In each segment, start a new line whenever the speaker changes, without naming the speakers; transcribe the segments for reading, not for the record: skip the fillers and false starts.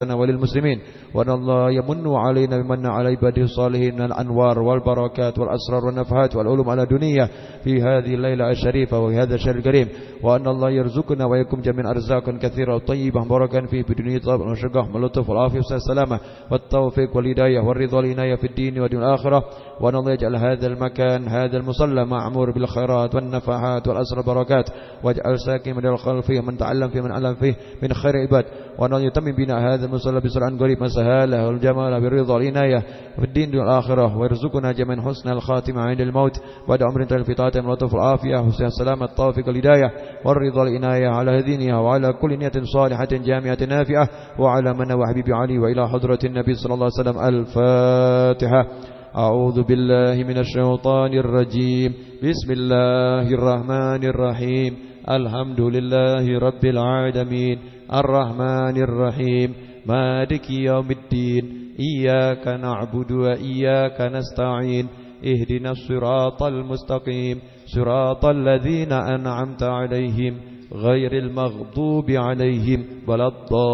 وللمسلمين وأن الله يمن علينا بمن على عباده الصالحين من الأنوار والبركات والأسرار والنفحات والعلوم على دنيا في هذه الليلة الشريفة وفي هذا الشهر الكريم وأن الله يرزقنا ويكم جميعا أرزاقا كثيرة وطيبة مباركا فيه بدنيا طيب ونشقه واللطف والعافية والسلامة والتوفيق والهداية والرضا والعناية في الدين والدين الآخرة وأن الله يجعل هذا المكان هذا المصلى معمور بالخيرات والنفحات والأسرار والبركات واجعل ساكن من الخلف فيه من تعلم فيه من علم فيه من خير عباد وأن يتمم بنا هذا المصلى بسرعة قريب مسهاله والجمال بالرضا والعناية في الدين والآخرة ويرزقنا جميعا حسن الخاتمة عند الموت بعد عمر طويل في طاعته واللطف والعافية حسن السلامة التوفيق والهداية والرضا والعناية على دينها وعلى كل نية صالحة جامعة نافعة وعلى من وحبيب علي وإلى حضرة النبي صلى الله عليه وسلم. الفاتحة. أعوذ بالله من الشيطان الرجيم. بسم الله الرحمن الرحيم. الحمد لله رب العالمين الرحمن الرحيم مالك يوم الدين إياك نعبد وإياك نستعين اهدنا الصراط المستقيم صراط الذين أنعمت عليهم غير المغضوب عليهم ولا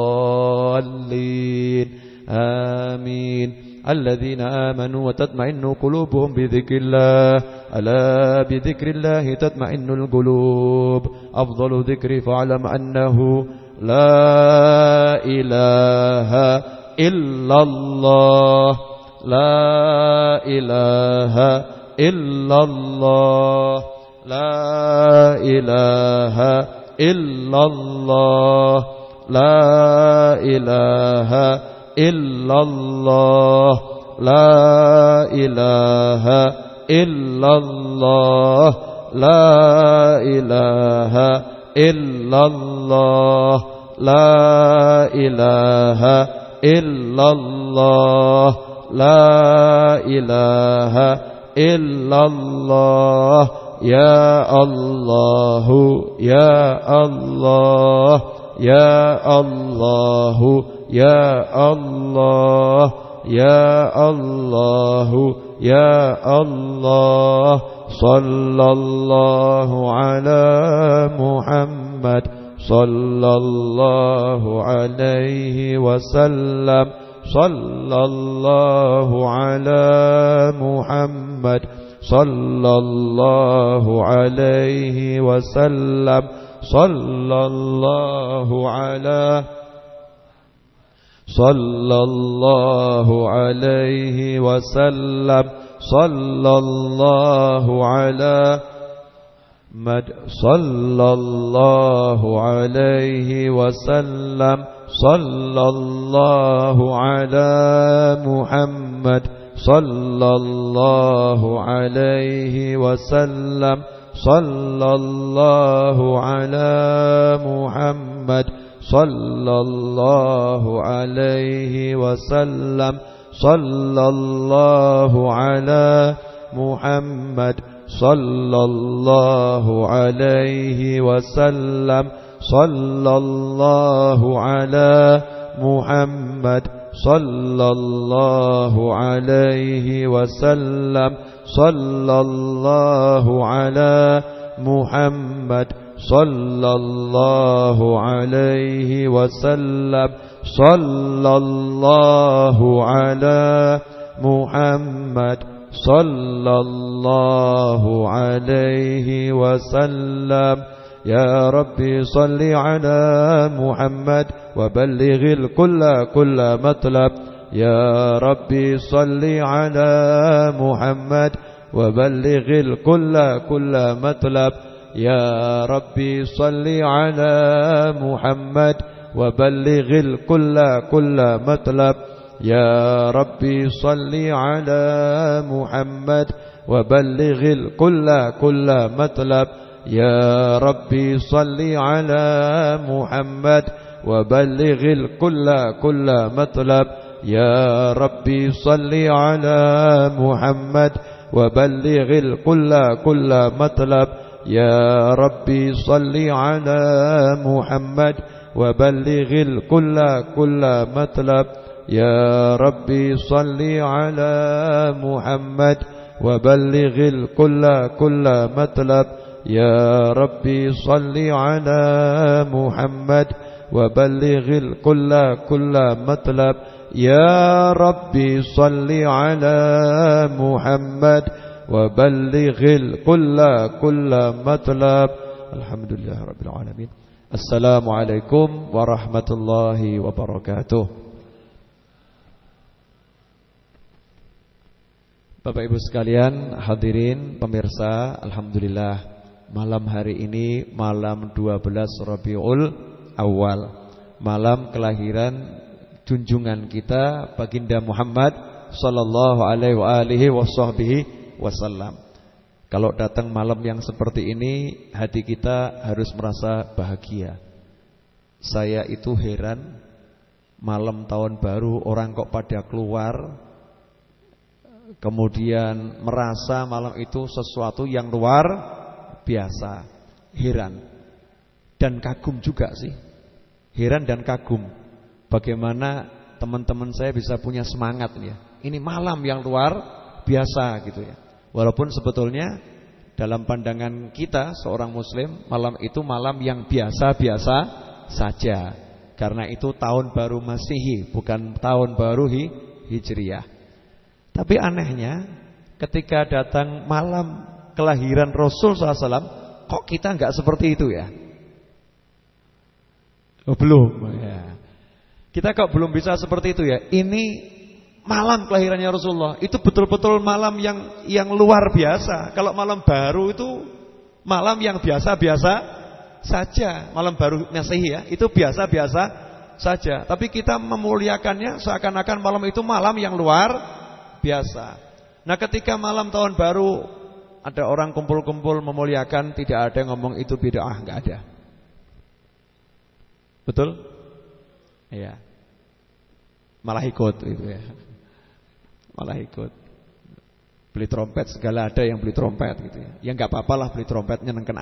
الضالين آمين. الذين آمنوا وتطمئن قلوبهم بذكر الله ألا بذكر الله تطمئن القلوب. أفضل ذكر فاعلم أنه لا إله إلا الله لا إله إلا الله لا إله إلا الله لا إله إلا الله لا إله إلا الله لا إله إلا الله لا إله إلا الله لا إله إلا الله يا الله يا الله يا الله يا الله يا الله يا الله. صلى الله على محمد صلى الله عليه وسلم صلى الله على محمد صلى الله عليه وسلم صلى الله على صلى الله عليه وسلم صلى الله على محمد صلى الله عليه وسلم صلى الله على محمد صلى الله عليه وسلم صلى الله على محمد صلى الله عليه وسلم صلى الله على محمد صلى الله عليه وسلم صلى الله على محمد صلى الله عليه وسلم صلى الله على محمد صلى الله عليه وسلم صلى الله على محمد صلى الله عليه وسلم. يا ربي صل على محمد وبلغ الكل كل مطلب. يا ربي صل على محمد وبلغ الكل كل مطلب. يا ربي صل على محمد وبلغ الكل كل مطلب. يا ربي صل على محمد وبلغ الكل كل مطلب. يا ربي صل على محمد وبلغ الكل كل مطلب. يا ربي صل على محمد وبلغ الكل كل مطلب. يا ربي صل على محمد وبلغ الكل كل مطلب. يا ربي صل على محمد وبلغ الكل كل مطلب. يا ربي صل على محمد وبلغ كل مطلب يا ربي صل على محمد وبلغ كل مطلب. الحمد لله رب العالمين. السلام عليكم ورحمة الله وبركاته. Bapak Ibu sekalian, hadirin pemirsa, alhamdulillah malam hari ini malam 12 Rabiul Awal, malam kelahiran junjungan kita baginda Muhammad sallallahu alaihi wasallam. Kalau datang malam yang seperti ini, hati kita harus merasa bahagia. Saya itu heran, malam tahun baru orang kok pada keluar, kemudian merasa malam itu sesuatu yang luar biasa. Heran dan kagum juga sih. Heran dan kagum bagaimana teman-teman saya bisa punya semangat ya. Ini malam yang luar biasa gitu ya. Walaupun sebetulnya dalam pandangan kita seorang muslim, malam itu malam yang biasa-biasa saja. Karena itu tahun baru Masehi, bukan tahun baru Hijriah. Tapi anehnya ketika datang malam kelahiran Rasul SAW, kok kita enggak seperti itu ya? Oh, belum ya. Kita kok belum bisa seperti itu ya? Ini malam kelahirannya Rasulullah itu betul-betul malam yang luar biasa. Kalau malam baru itu malam yang biasa-biasa saja. Malam baru Masehi ya, itu biasa-biasa saja. Tapi kita memuliakannya seakan-akan malam itu malam yang luar biasa. Nah, ketika malam tahun baru ada orang kumpul-kumpul memuliakan, tidak ada yang ngomong itu bid'ah, enggak ada. Betul? Iya. Malah ikut itu ya. Malah ikut. Beli trompet segala ada yang beli trompet gitu ya. Ya enggak apa-apalah beli trompet, nyenengkan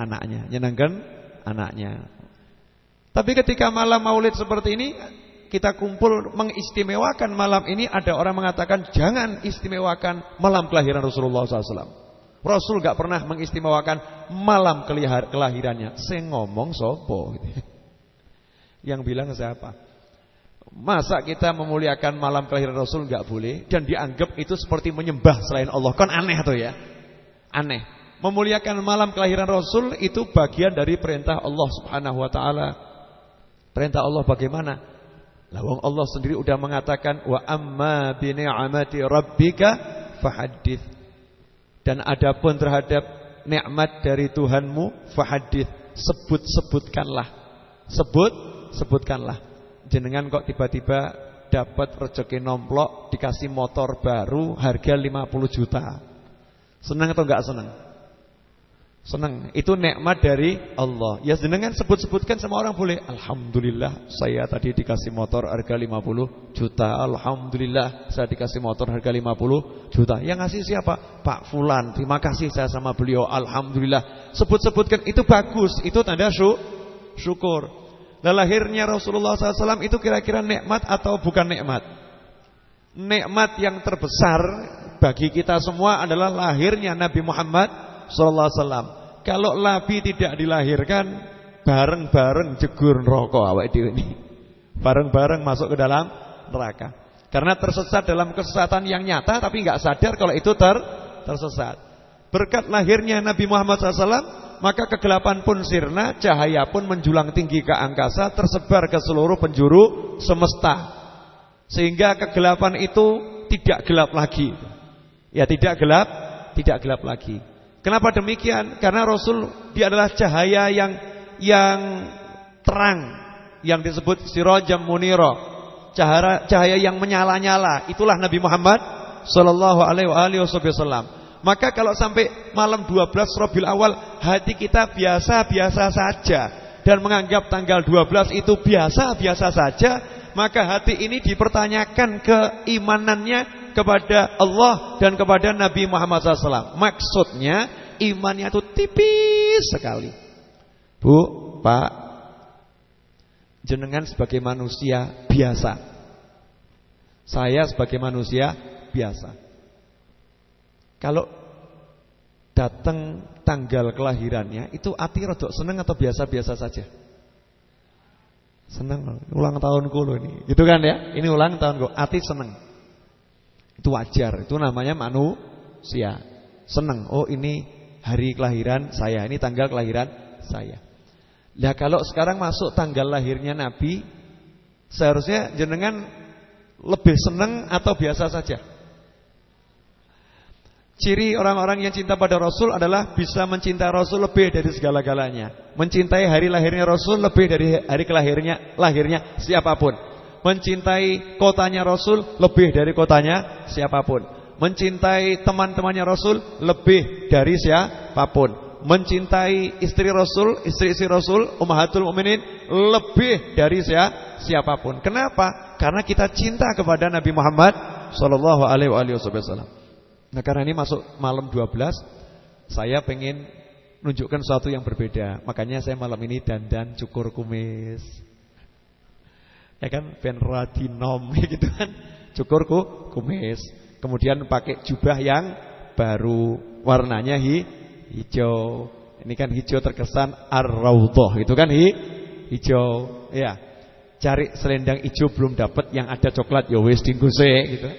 anaknya. Tapi ketika malam Maulid seperti ini, kita kumpul mengistimewakan malam ini, ada orang mengatakan jangan istimewakan malam kelahiran Rasulullah SAW. Rasul enggak pernah mengistimewakan malam kelahirannya. Sing ngomong sopo gitu. Yang bilang siapa? Masa kita memuliakan malam kelahiran Rasul enggak boleh dan dianggap itu seperti menyembah selain Allah. Kan aneh tuh ya. Aneh. Memuliakan malam kelahiran Rasul itu bagian dari perintah Allah Subhanahu wa taala. Perintah Allah bagaimana? Lah wong Allah sendiri udah mengatakan wa amma bi ni'mati rabbika fahaddits. Dan adapun terhadap nikmat dari Tuhanmu fahaddits, sebutkanlah. Sebutkanlah. Jenengan kok tiba-tiba dapat rezeki nomplok, dikasih motor baru harga 50 juta. Senang atau enggak senang? Senang. Itu nikmat dari Allah. Ya jenengan sebut-sebutkan sama orang boleh. Alhamdulillah saya tadi dikasih motor harga 50 juta. Alhamdulillah saya dikasih motor harga 50 juta. Yang ngasih siapa? Pak Fulan. Terima kasih saya sama beliau. Alhamdulillah. Sebut-sebutkan itu bagus. Itu tanda syukur. Nah, lahirnya Rasulullah SAW itu kira-kira nikmat atau bukan nikmat? Nikmat yang terbesar bagi kita semua adalah lahirnya Nabi Muhammad SAW. Kalau Nabi tidak dilahirkan, bareng-bareng jegur neraka awake dhewe ini. Bareng-bareng masuk ke dalam neraka. Karena tersesat dalam kesesatan yang nyata tapi enggak sadar kalau itu tersesat. Berkat lahirnya Nabi Muhammad SAW, maka kegelapan pun sirna, cahaya pun menjulang tinggi ke angkasa, tersebar ke seluruh penjuru semesta. Sehingga kegelapan itu tidak gelap lagi. Ya, tidak gelap lagi. Kenapa demikian? Karena Rasul dia adalah cahaya yang terang, yang disebut sirajam munira, cahaya yang menyala-nyala. Itulah Nabi Muhammad sallallahu alaihi wasallam. Maka kalau sampai malam 12 Rabiul Awal hati kita biasa-biasa saja dan menganggap tanggal 12 itu biasa-biasa saja, maka hati ini dipertanyakan keimanannya kepada Allah dan kepada Nabi Muhammad SAW. Maksudnya imannya itu tipis sekali. Bu, Pak, jenengan sebagai manusia biasa, saya sebagai manusia biasa. Kalau datang tanggal kelahirannya itu hati rodok seneng atau biasa-biasa saja? Seneng, ulang tahunku loh ini. Gitu kan ya? Ini ulang tahunku, hati seneng. Itu wajar, itu namanya manusia. Seneng, oh ini hari kelahiran saya, ini tanggal kelahiran saya. Nah kalau sekarang masuk tanggal lahirnya Nabi, seharusnya jenengan lebih seneng atau biasa saja? Ciri orang-orang yang cinta pada Rasul adalah bisa mencintai Rasul lebih dari segala-galanya. Mencintai hari lahirnya Rasul lebih dari hari lahirnya siapapun. Mencintai kotanya Rasul lebih dari kotanya siapapun. Mencintai teman-temannya Rasul lebih dari siapapun. Mencintai istri Rasul, istri-istri Rasul, Ummahatul Mukminin lebih dari siapapun. Kenapa? Karena kita cinta kepada Nabi Muhammad sallallahu alaihi wasallam. Nah karena ini masuk malam 12, saya pengen nunjukkan sesuatu yang berbeda. Makanya saya malam ini dandan cukur kumis. Ya kan, ben radinom gitu kan. Cukur kumis. Kemudian pakai jubah yang baru, warnanya hijau. Ini kan hijau terkesan ar-raudhah, itu kan hijau. Ya. Cari selendang hijau belum dapat, yang ada coklat ya wis dinggo gitu.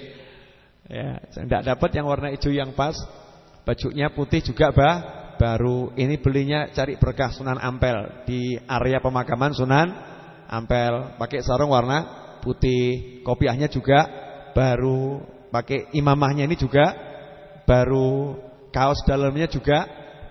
Ya, tidak dapat yang warna hijau yang pas. Bajunya putih juga baru. Ini belinya cari berkah Sunan Ampel, di area pemakaman Sunan Ampel. Pakai sarung warna putih. Kopiahnya juga baru. Pakai imamahnya ini juga baru. Kaos dalamnya juga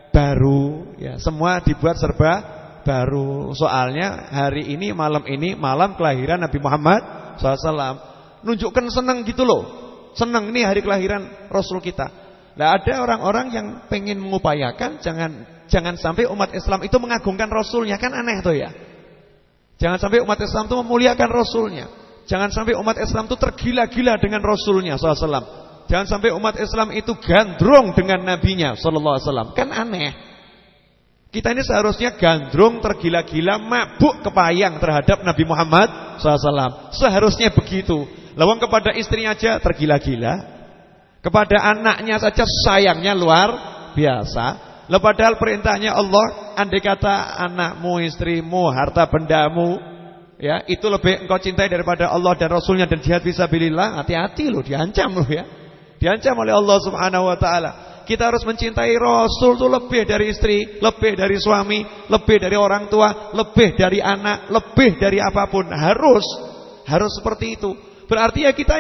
baru. Ya, semua dibuat serba baru. Soalnya hari ini malam kelahiran Nabi Muhammad SAW. Nunjukkan senang gitu loh. Senang, ini hari kelahiran Rasul kita. Nah ada orang-orang yang pengen mengupayakan jangan sampai umat Islam itu mengagungkan Rasulnya. Kan aneh tuh ya. Jangan sampai umat Islam itu memuliakan Rasulnya. Jangan sampai umat Islam itu tergila-gila dengan Rasulnya SAW. Jangan sampai umat Islam itu gandrung dengan nabinya SAW. Kan aneh. Kita ini seharusnya gandrung, tergila-gila, mabuk kepayang terhadap Nabi Muhammad SAW. Seharusnya begitu. Lawang kepada istrinya aja tergila-gila, kepada anaknya saja sayangnya luar biasa. Lah padahal perintahnya Allah, andai kata anakmu, istrimu, harta bendamu, ya itu lebih engkau cintai daripada Allah dan Rasulnya dan jihad fisabilillah, hati-hati loh, diancam loh ya. Diancam oleh Allah Subhanahu wa taala. Kita harus mencintai Rasul itu lebih dari istri, lebih dari suami, lebih dari orang tua, lebih dari anak, lebih dari apapun. Harus seperti itu. Berarti ya kita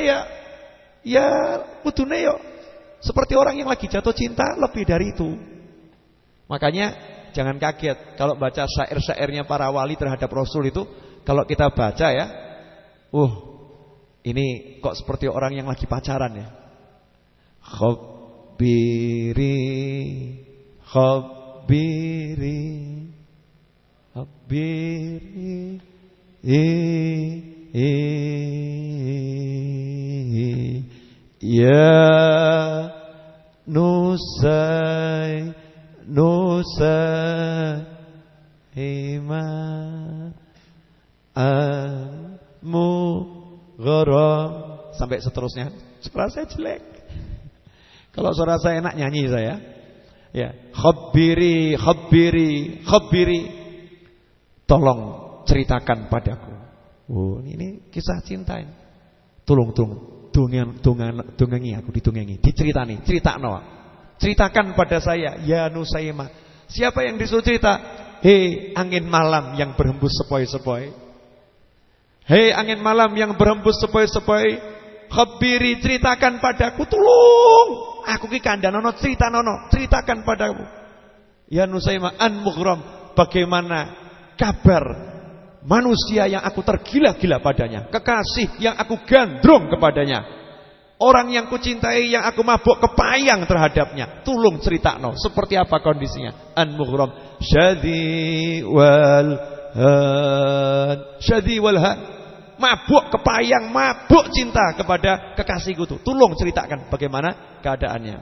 ya kudune yo seperti orang yang lagi jatuh cinta, lebih dari itu. Makanya jangan kaget kalau baca syair-syairnya para wali terhadap Rasul itu, kalau kita baca ya, ini kok seperti orang yang lagi pacaran ya. Khabiri ya Nusai Hima Al-Mugharam sampai seterusnya. Suara saya jelek. Kalau suara saya enak nyanyi saya. Ya, khabiri. Tolong ceritakan padaku. Oh, ini kisah cinta ini. Tolong dongengi aku, diceritani, critakno. Ceritakan pada saya, ya Nusaimah. Siapa yang disuruh cerita? Hei angin malam yang berhembus sepoi-sepoi. Hei angin malam yang berhembus sepoi-sepoi, khabiri, ceritakan padaku, tolong. Aku ki kandhanono ceritakan padaku. Ya Nusaimah an mughram, bagaimana kabar manusia yang aku tergila-gila padanya, kekasih yang aku gandrung kepadanya, orang yang kucintai, yang aku mabuk kepayang terhadapnya. Tolong ceritakan seperti apa kondisinya. An mughram syadhi wal han, mabuk kepayang, mabuk cinta kepada kekasihku tuh. Tolong ceritakan bagaimana keadaannya.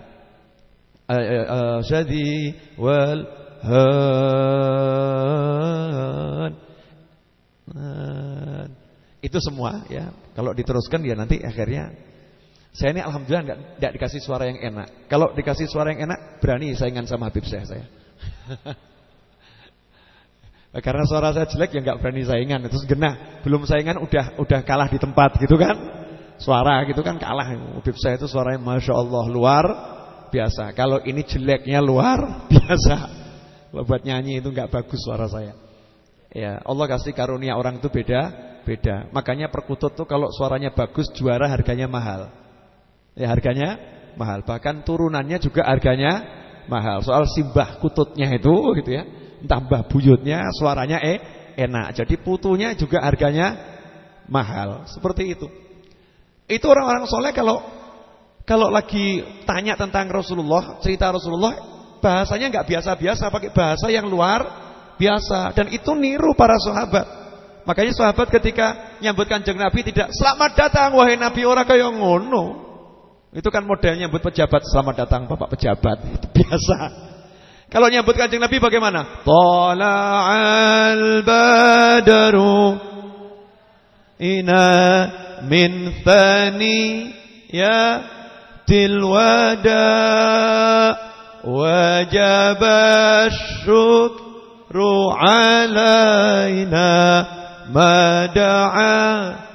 Syadhi wal han. Itu semua ya. Kalau diteruskan ya nanti akhirnya saya ini alhamdulillah enggak dikasih suara yang enak. Kalau dikasih suara yang enak berani saingan sama Habib saya. Karena suara saya jelek ya nggak berani saingan. Terus genah, belum saingan udah kalah di tempat gitu kan. Suara gitu kan kalah. Ubib saya itu suaranya Masya Allah luar biasa. Kalau ini jeleknya luar biasa. Buat nyanyi itu nggak bagus suara saya. Ya, Allah kasih karunia orang itu beda. Makanya perkutut tuh kalau suaranya bagus juara harganya mahal. Ya harganya mahal. Bahkan turunannya juga harganya mahal. Soal simbah kututnya itu gitu ya. Entah mbah buyutnya suaranya enak. Jadi putunya juga harganya mahal. Seperti itu. Itu orang-orang soleh kalau lagi tanya tentang Rasulullah, cerita Rasulullah, bahasanya nggak biasa-biasa, pakai bahasa yang luar biasa. Dan itu niru para sahabat. Makanya sahabat ketika nyambut Kanjeng Nabi tidak selamat datang wahai Nabi, ora kaya ngono. Itu kan modelnya nyambut pejabat, selamat datang Bapak pejabat. Itu biasa. Kalau nyambut Kanjeng Nabi bagaimana? Tala'al badaru ina min thani ya tilwada wajaba syukru alaina mada'a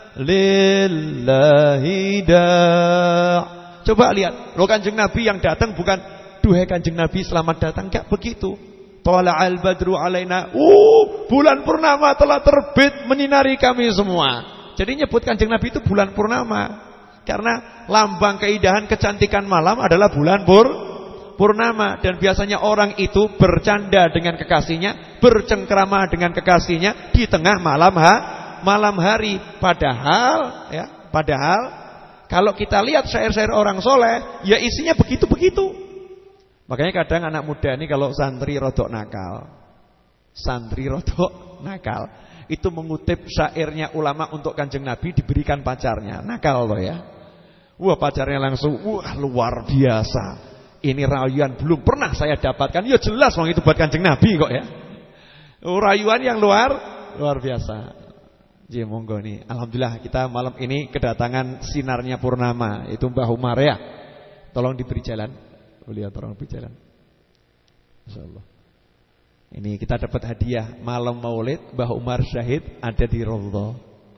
lillahi da'. Coba lihat, loh Kanjeng Nabi yang datang bukan duhai Kanjeng Nabi selamat datang, enggak begitu. Tala'al badru alaina, bulan purnama telah terbit menyinari kami semua. Jadi nyebut Kanjeng Nabi itu bulan purnama. Karena lambang keindahan kecantikan malam adalah bulan purnama. Dan biasanya orang itu bercanda dengan kekasihnya, bercengkrama dengan kekasihnya di tengah malam hari. Padahal kalau kita lihat syair-syair orang soleh, ya isinya begitu-begitu. Makanya kadang anak muda ini kalau santri rodok nakal, itu mengutip syairnya ulama untuk Kanjeng Nabi diberikan pacarnya. Nakal loh ya. Wah pacarnya langsung, wah luar biasa. Ini rayuan belum pernah saya dapatkan. Ya jelas wong itu buat Kanjeng Nabi kok ya. Rayuan yang luar biasa. Jadi monggo nih. Alhamdulillah kita malam ini kedatangan sinarnya purnama. Itu Mbah Umar ya. Tolong diberi jalan. Beliau tolong beri jalan. Insyaallah. Ini kita dapat hadiah malam Maulid Mbah Umar syahid ada di Raudhah.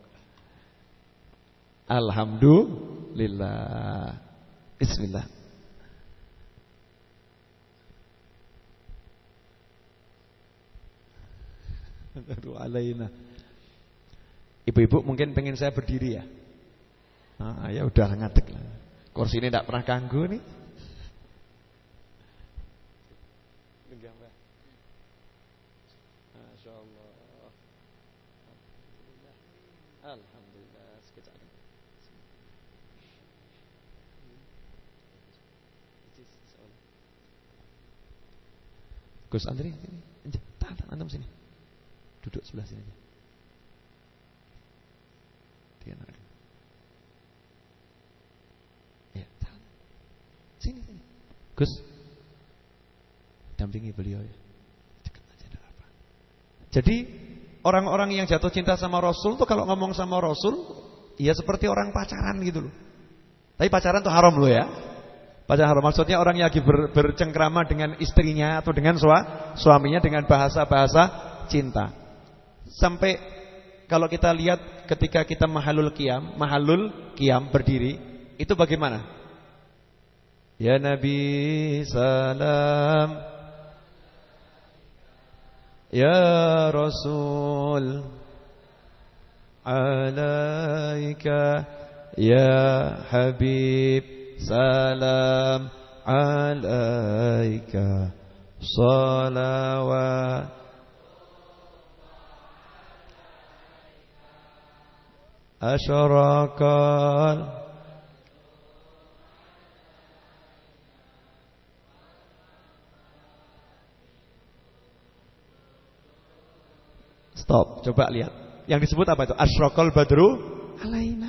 Alhamdulillah. Bismillah. Aduh alaina. Ibu-ibu mungkin pengen saya berdiri ya. Ya udah ngadeg lah. Kursi ini tidak pernah ganggu nih. Masya Allah. Alhamdulillah. Sekejap. Gus Andri, antum sini. Duduk sebelah sini aja. Ya, sini. Gus, dampingi beliau ya. Dekat aja ada apa. Jadi orang-orang yang jatuh cinta sama Rasul tuh kalau ngomong sama Rasul, ya seperti orang pacaran gitu loh. Tapi pacaran tuh haram loh ya. Pacaran haram maksudnya orang yang lagi bercengkrama dengan istrinya atau dengan suaminya dengan bahasa-bahasa cinta. Sampai kalau kita lihat ketika kita mahalul qiyam berdiri, itu bagaimana? Ya Nabi salam, ya Rasul alaika, ya Habib salam alaika, salawat asyarakal. Stop, coba lihat. Yang disebut apa itu? Asyarakal badru alaina.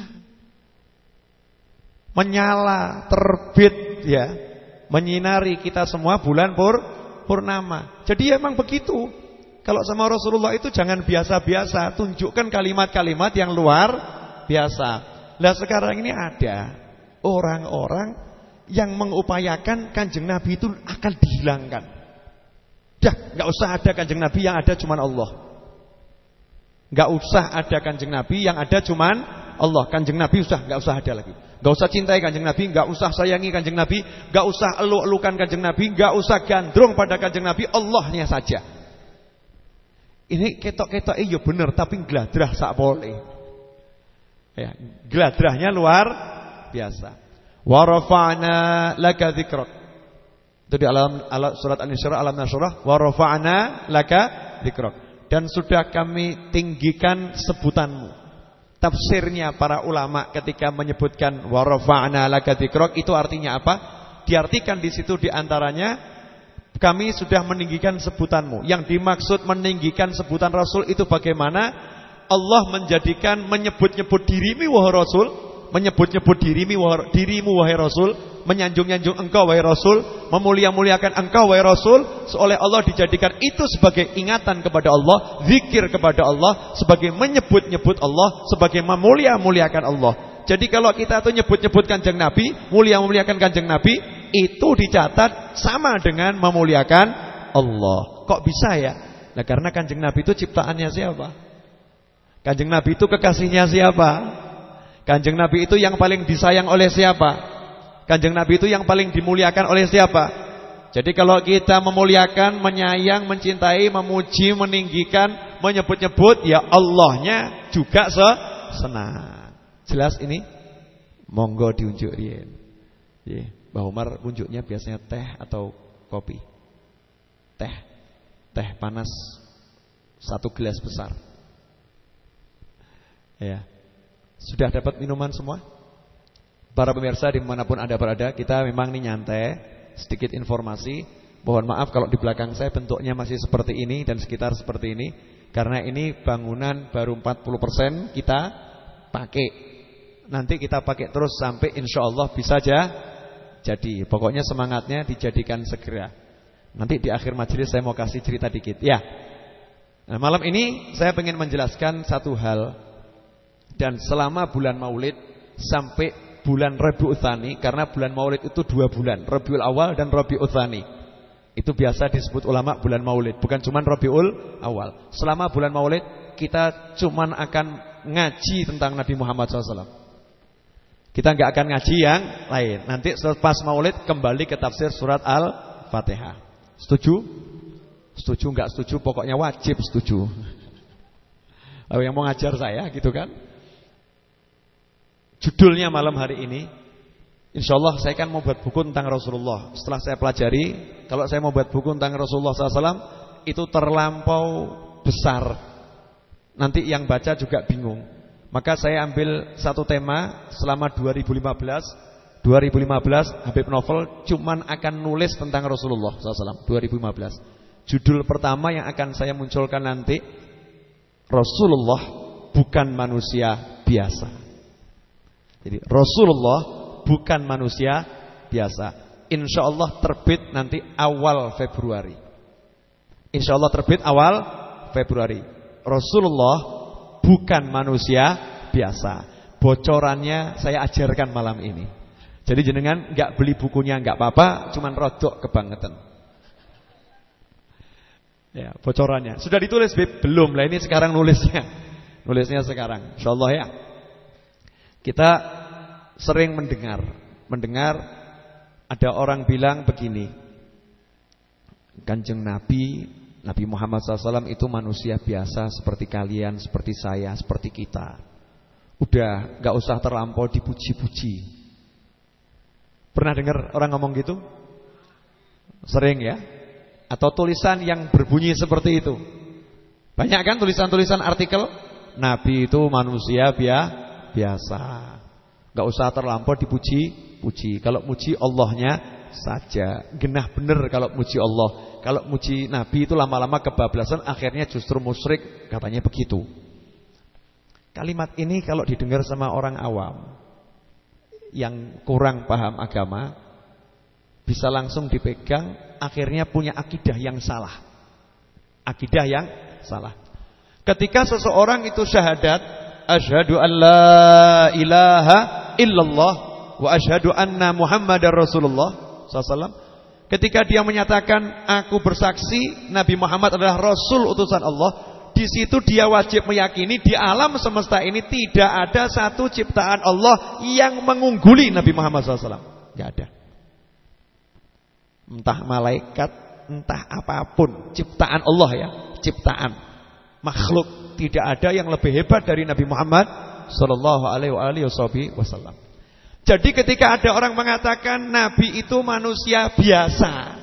Menyala, terbit ya, menyinari kita semua bulan purnama. Jadi emang begitu. Kalau sama Rasulullah itu jangan biasa-biasa, tunjukkan kalimat-kalimat yang luar biasa. Nah sekarang ini ada orang-orang yang mengupayakan Kanjeng Nabi itu akan dihilangkan. Dah, enggak usah ada Kanjeng Nabi, yang ada cuma Allah. Enggak usah ada Kanjeng Nabi, yang ada cuman Allah. Kanjeng Nabi enggak usah ada lagi. Enggak usah cintai Kanjeng Nabi, enggak usah sayangi Kanjeng Nabi, enggak usah eluk-elukan Kanjeng Nabi, enggak usah gandrung pada Kanjeng Nabi, Allahnya saja. Ini ketok-ketok ya bener, tapi gladrah sak pole. Ya, gladrahnya luar biasa. Wa rafa'na laka dzikrak. Itu di surat An-Isra, alam nasyrah, wa rafa'na laka dzikrak. Dan sudah kami tinggikan sebutanmu. Tafsirnya para ulama ketika menyebutkan wa rafa'na laka dzikrak itu artinya apa? Diartikan di situ di antaranya kami sudah meninggikan sebutanmu. Yang dimaksud meninggikan sebutan Rasul itu bagaimana? Allah menjadikan menyebut-nyebut dirimu wahai Rasul, menyebut-nyebut dirimu wahai Rasul, menyanjung-nyanjung engkau wahai Rasul, memulia-muliakan engkau wahai Rasul, seolah Allah dijadikan itu sebagai ingatan kepada Allah, zikir kepada Allah, sebagai menyebut-nyebut Allah, sebagai memulia-muliakan Allah. Jadi kalau kita tuh nyebut-nyebut Kanjeng Nabi, mulia-muliakan Kanjeng Nabi, itu dicatat sama dengan memuliakan Allah. Kok bisa ya? Nah karena Kanjeng Nabi itu ciptaannya siapa? Kanjeng Nabi itu kekasihnya siapa? Kanjeng Nabi itu yang paling disayang oleh siapa? Kanjeng Nabi itu yang paling dimuliakan oleh siapa? Jadi kalau kita memuliakan, menyayang, mencintai, memuji, meninggikan, menyebut-nyebut, ya Allahnya juga senang. Jelas ini? Monggo diunjuk rien. Mbah Umar unjuknya biasanya teh atau kopi? Teh panas 1 gelas besar. Ya. Sudah dapat minuman semua? Para pemirsa dimanapun Anda berada, kita memang ini nyantai. Sedikit informasi, mohon maaf kalau di belakang saya bentuknya masih seperti ini dan sekitar seperti ini, karena ini bangunan baru 40% kita pakai. Nanti kita pakai terus sampai insya Allah bisa jadi. Pokoknya semangatnya dijadikan segera. Nanti di akhir majelis saya mau kasih cerita dikit ya. Nah, malam ini saya ingin menjelaskan satu hal. Dan selama bulan Maulid sampai bulan Rabiul Tsani, karena bulan Maulid itu 2 bulan, Rabiul Awal dan Rabiul Tsani. Itu biasa disebut ulama bulan Maulid, bukan cuma Rabiul Awal. Selama bulan Maulid kita cuma akan ngaji tentang Nabi Muhammad SAW. Kita nggak akan ngaji yang lain. Nanti selepas Maulid kembali ke tafsir surat Al-Fatihah. Setuju? Setuju nggak setuju? Pokoknya wajib setuju. Lalu yang mau ngajar saya gitu kan? Judulnya malam hari ini, insyaallah saya kan mau buat buku tentang Rasulullah. Setelah saya pelajari, kalau saya mau buat buku tentang Rasulullah SAW, itu terlampau besar. Nanti yang baca juga bingung. Maka saya ambil satu tema selama 2015 Habib Novel cuman akan nulis tentang Rasulullah SAW 2015. Judul pertama yang akan saya munculkan nanti, Rasulullah bukan manusia biasa. Jadi Rasulullah bukan manusia biasa. Insya Allah terbit nanti awal Februari. Insya Allah terbit awal Februari. Rasulullah bukan manusia biasa. Bocorannya saya ajarkan malam ini. Jadi jenengan nggak beli bukunya nggak apa-apa, cuman rodok kebangetan. Ya, bocorannya sudah ditulis belum? Lah ini sekarang nulisnya sekarang. Insyaallah ya. Kita sering mendengar ada orang bilang begini, Kanjeng Nabi Muhammad SAW itu manusia biasa seperti kalian, seperti saya, seperti kita. Udah gak usah terlampau dipuji-puji. Pernah dengar orang ngomong gitu? Sering ya? Atau tulisan yang berbunyi seperti itu. Banyak kan tulisan-tulisan artikel, Nabi itu manusia biasa. Gak usah terlampau dipuji-puji. Kalau muji Allahnya saja. Genah bener kalau muji Allah. Kalau muji Nabi itu lama-lama kebablasan, akhirnya justru musyrik, katanya begitu. Kalimat ini kalau didengar sama orang awam yang kurang paham agama, bisa langsung dipegang, akhirnya punya akidah yang salah. Akidah yang salah. Ketika seseorang itu syahadat, asyhadu an la ilaha illallah wa asyhadu anna Muhammadar Rasulullah sallallahu. Ketika dia menyatakan aku bersaksi Nabi Muhammad adalah Rasul utusan Allah, Di situ dia wajib meyakini di alam semesta ini tidak ada satu ciptaan Allah yang mengungguli Nabi Muhammad SAW. Tidak ada. Entah malaikat, entah apapun, ciptaan Allah ya, ciptaan makhluk, tidak ada yang lebih hebat dari Nabi Muhammad sallallahu alaihi wasallam. Jadi ketika ada orang mengatakan Nabi itu manusia biasa,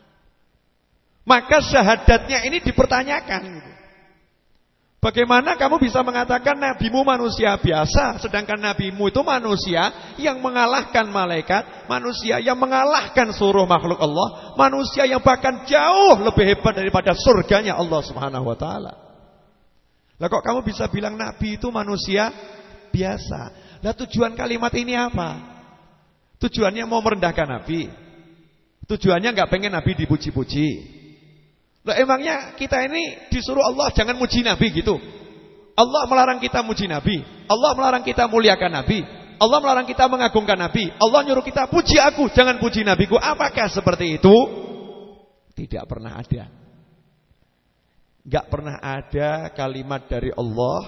maka syahadatnya ini dipertanyakan. Bagaimana kamu bisa mengatakan nabimu manusia biasa, sedangkan nabimu itu manusia yang mengalahkan malaikat, manusia yang mengalahkan seluruh makhluk Allah, manusia yang bahkan jauh lebih hebat daripada surganya Allah Subhanahu wa taala. Lah kok kamu bisa bilang nabi itu manusia biasa? Lah tujuan kalimat ini apa? Tujuannya mau merendahkan nabi? Tujuannya enggak pengen nabi dipuji-puji? Lah emangnya kita ini disuruh Allah jangan muji nabi gitu? Allah melarang kita muji nabi, Allah melarang kita muliakan nabi, Allah melarang kita mengagungkan nabi, Allah nyuruh kita puji aku, jangan puji nabiku. Apakah seperti itu? Tidak pernah ada. Enggak pernah ada kalimat dari Allah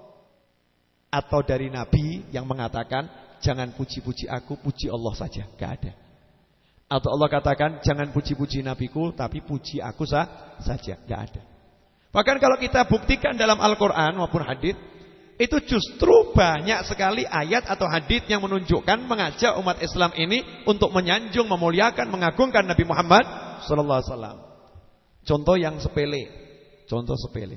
atau dari nabi yang mengatakan jangan puji-puji aku, puji Allah saja. Enggak ada. Atau Allah katakan jangan puji-puji nabiku, tapi puji aku saja. Tidak ada. Bahkan kalau kita buktikan dalam Al-Quran maupun hadits, itu justru banyak sekali ayat atau hadits yang menunjukkan mengajak umat Islam ini untuk menyanjung, memuliakan, mengagungkan Nabi Muhammad SAW. Contoh yang sepele. Contoh sepele.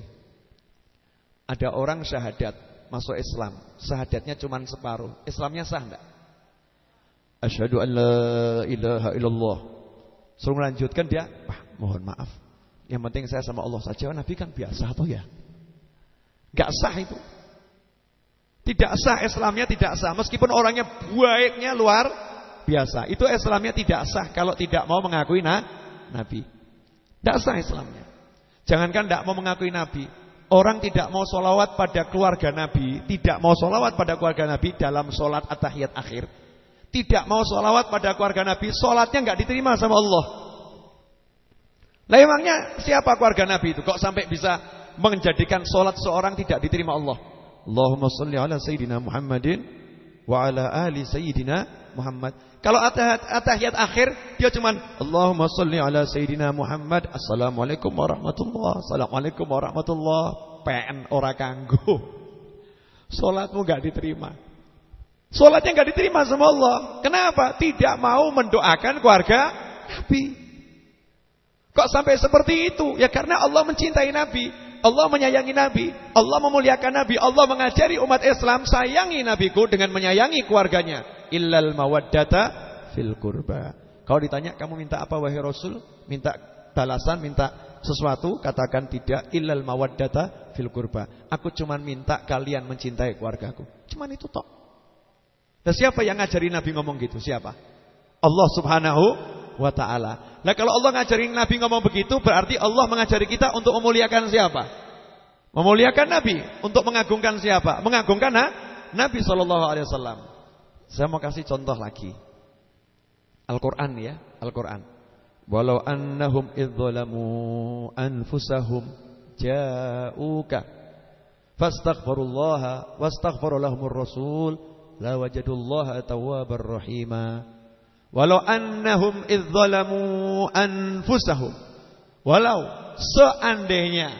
Ada orang syahadat masuk Islam, syahadatnya cuma separuh. Islamnya sah enggak? Asyhadu an la ilaha illallah. Suruh melanjutkan dia, mohon maaf, yang penting saya sama Allah saja. Nabi kan biasa atau ya? Gak sah itu. Tidak sah, Islamnya tidak sah. Meskipun orangnya baiknya luar biasa, itu Islamnya tidak sah kalau tidak mau mengakui Nabi. Tidak sah Islamnya. Jangankan tidak mau mengakui Nabi, orang tidak mau sholawat pada keluarga Nabi, tidak mau sholawat pada keluarga Nabi dalam sholat at-tahiyat akhir, tidak mau sholawat pada keluarga Nabi, sholatnya nggak diterima sama Allah. Lah emangnya siapa keluarga Nabi itu kok sampai bisa menjadikan sholat seorang tidak diterima Allah? Allahumma sholli ala sayyidina Muhammadin wa ala ali sayyidina Muhammad. Kalau at-tahiyat akhir dia cuman Allahumma sholli ala sayyidina Muhammad, assalamualaikum warahmatullah, assalamualaikum warahmatullah, PN ora kanggo. Sholatmu nggak diterima. Sholatnya nggak diterima sama Allah. Kenapa? Tidak mau mendoakan keluarga Nabi. Kok sampai seperti itu? Ya karena Allah mencintai Nabi, Allah menyayangi Nabi, Allah memuliakan Nabi, Allah mengajari umat Islam sayangi Nabiku dengan menyayangi keluarganya. Illal mawaddata fil qurba. Kalau ditanya kamu minta apa wahai Rasul? Minta balasan, minta sesuatu? Katakan tidak. Illal mawaddata fil qurba. Aku cuma minta kalian mencintai keluargaku. Cuman itu tok. Dan siapa yang ngajari Nabi ngomong gitu? Siapa? Allah Subhanahu wa ta'ala. Nah kalau Allah ngajarin Nabi ngomong begitu, berarti Allah mengajari kita untuk memuliakan siapa? Memuliakan Nabi. Untuk mengagungkan siapa? Mengagungkan Nabi SAW. Saya mau kasih contoh lagi. Al-Quran ya, Al-Quran. Walau annahum idzalamu anfusahum ja'uka fastaghfirullaha wastaghfirulahumur rasul la wajadullaha tawwabar rahima. Walau annahum idzalamu anfusahum, walau seandainya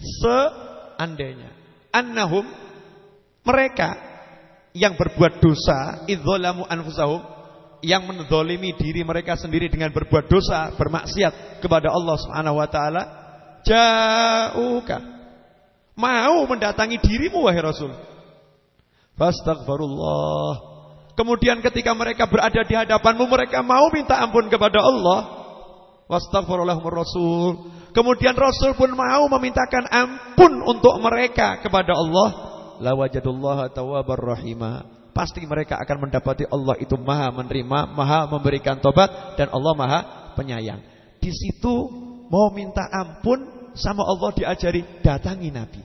annahum mereka yang berbuat dosa, idzalamu anfusahum, yang menzalimi diri mereka sendiri dengan berbuat dosa, bermaksiat kepada Allah Subhanahu wa taala, ja'uka, mau mendatangi dirimu wahai Rasul, fastaghfirullah. Kemudian ketika mereka berada di hadapanmu, mereka mau minta ampun kepada Allah, wastaghfirulahumur rasul. Kemudian Rasul pun mau memintakan ampun untuk mereka kepada Allah, la wajadullaha tawwabar rahima. Pasti mereka akan mendapati Allah itu maha menerima, maha memberikan tobat, dan Allah maha penyayang. Di situ mau minta ampun sama Allah diajari datangi Nabi.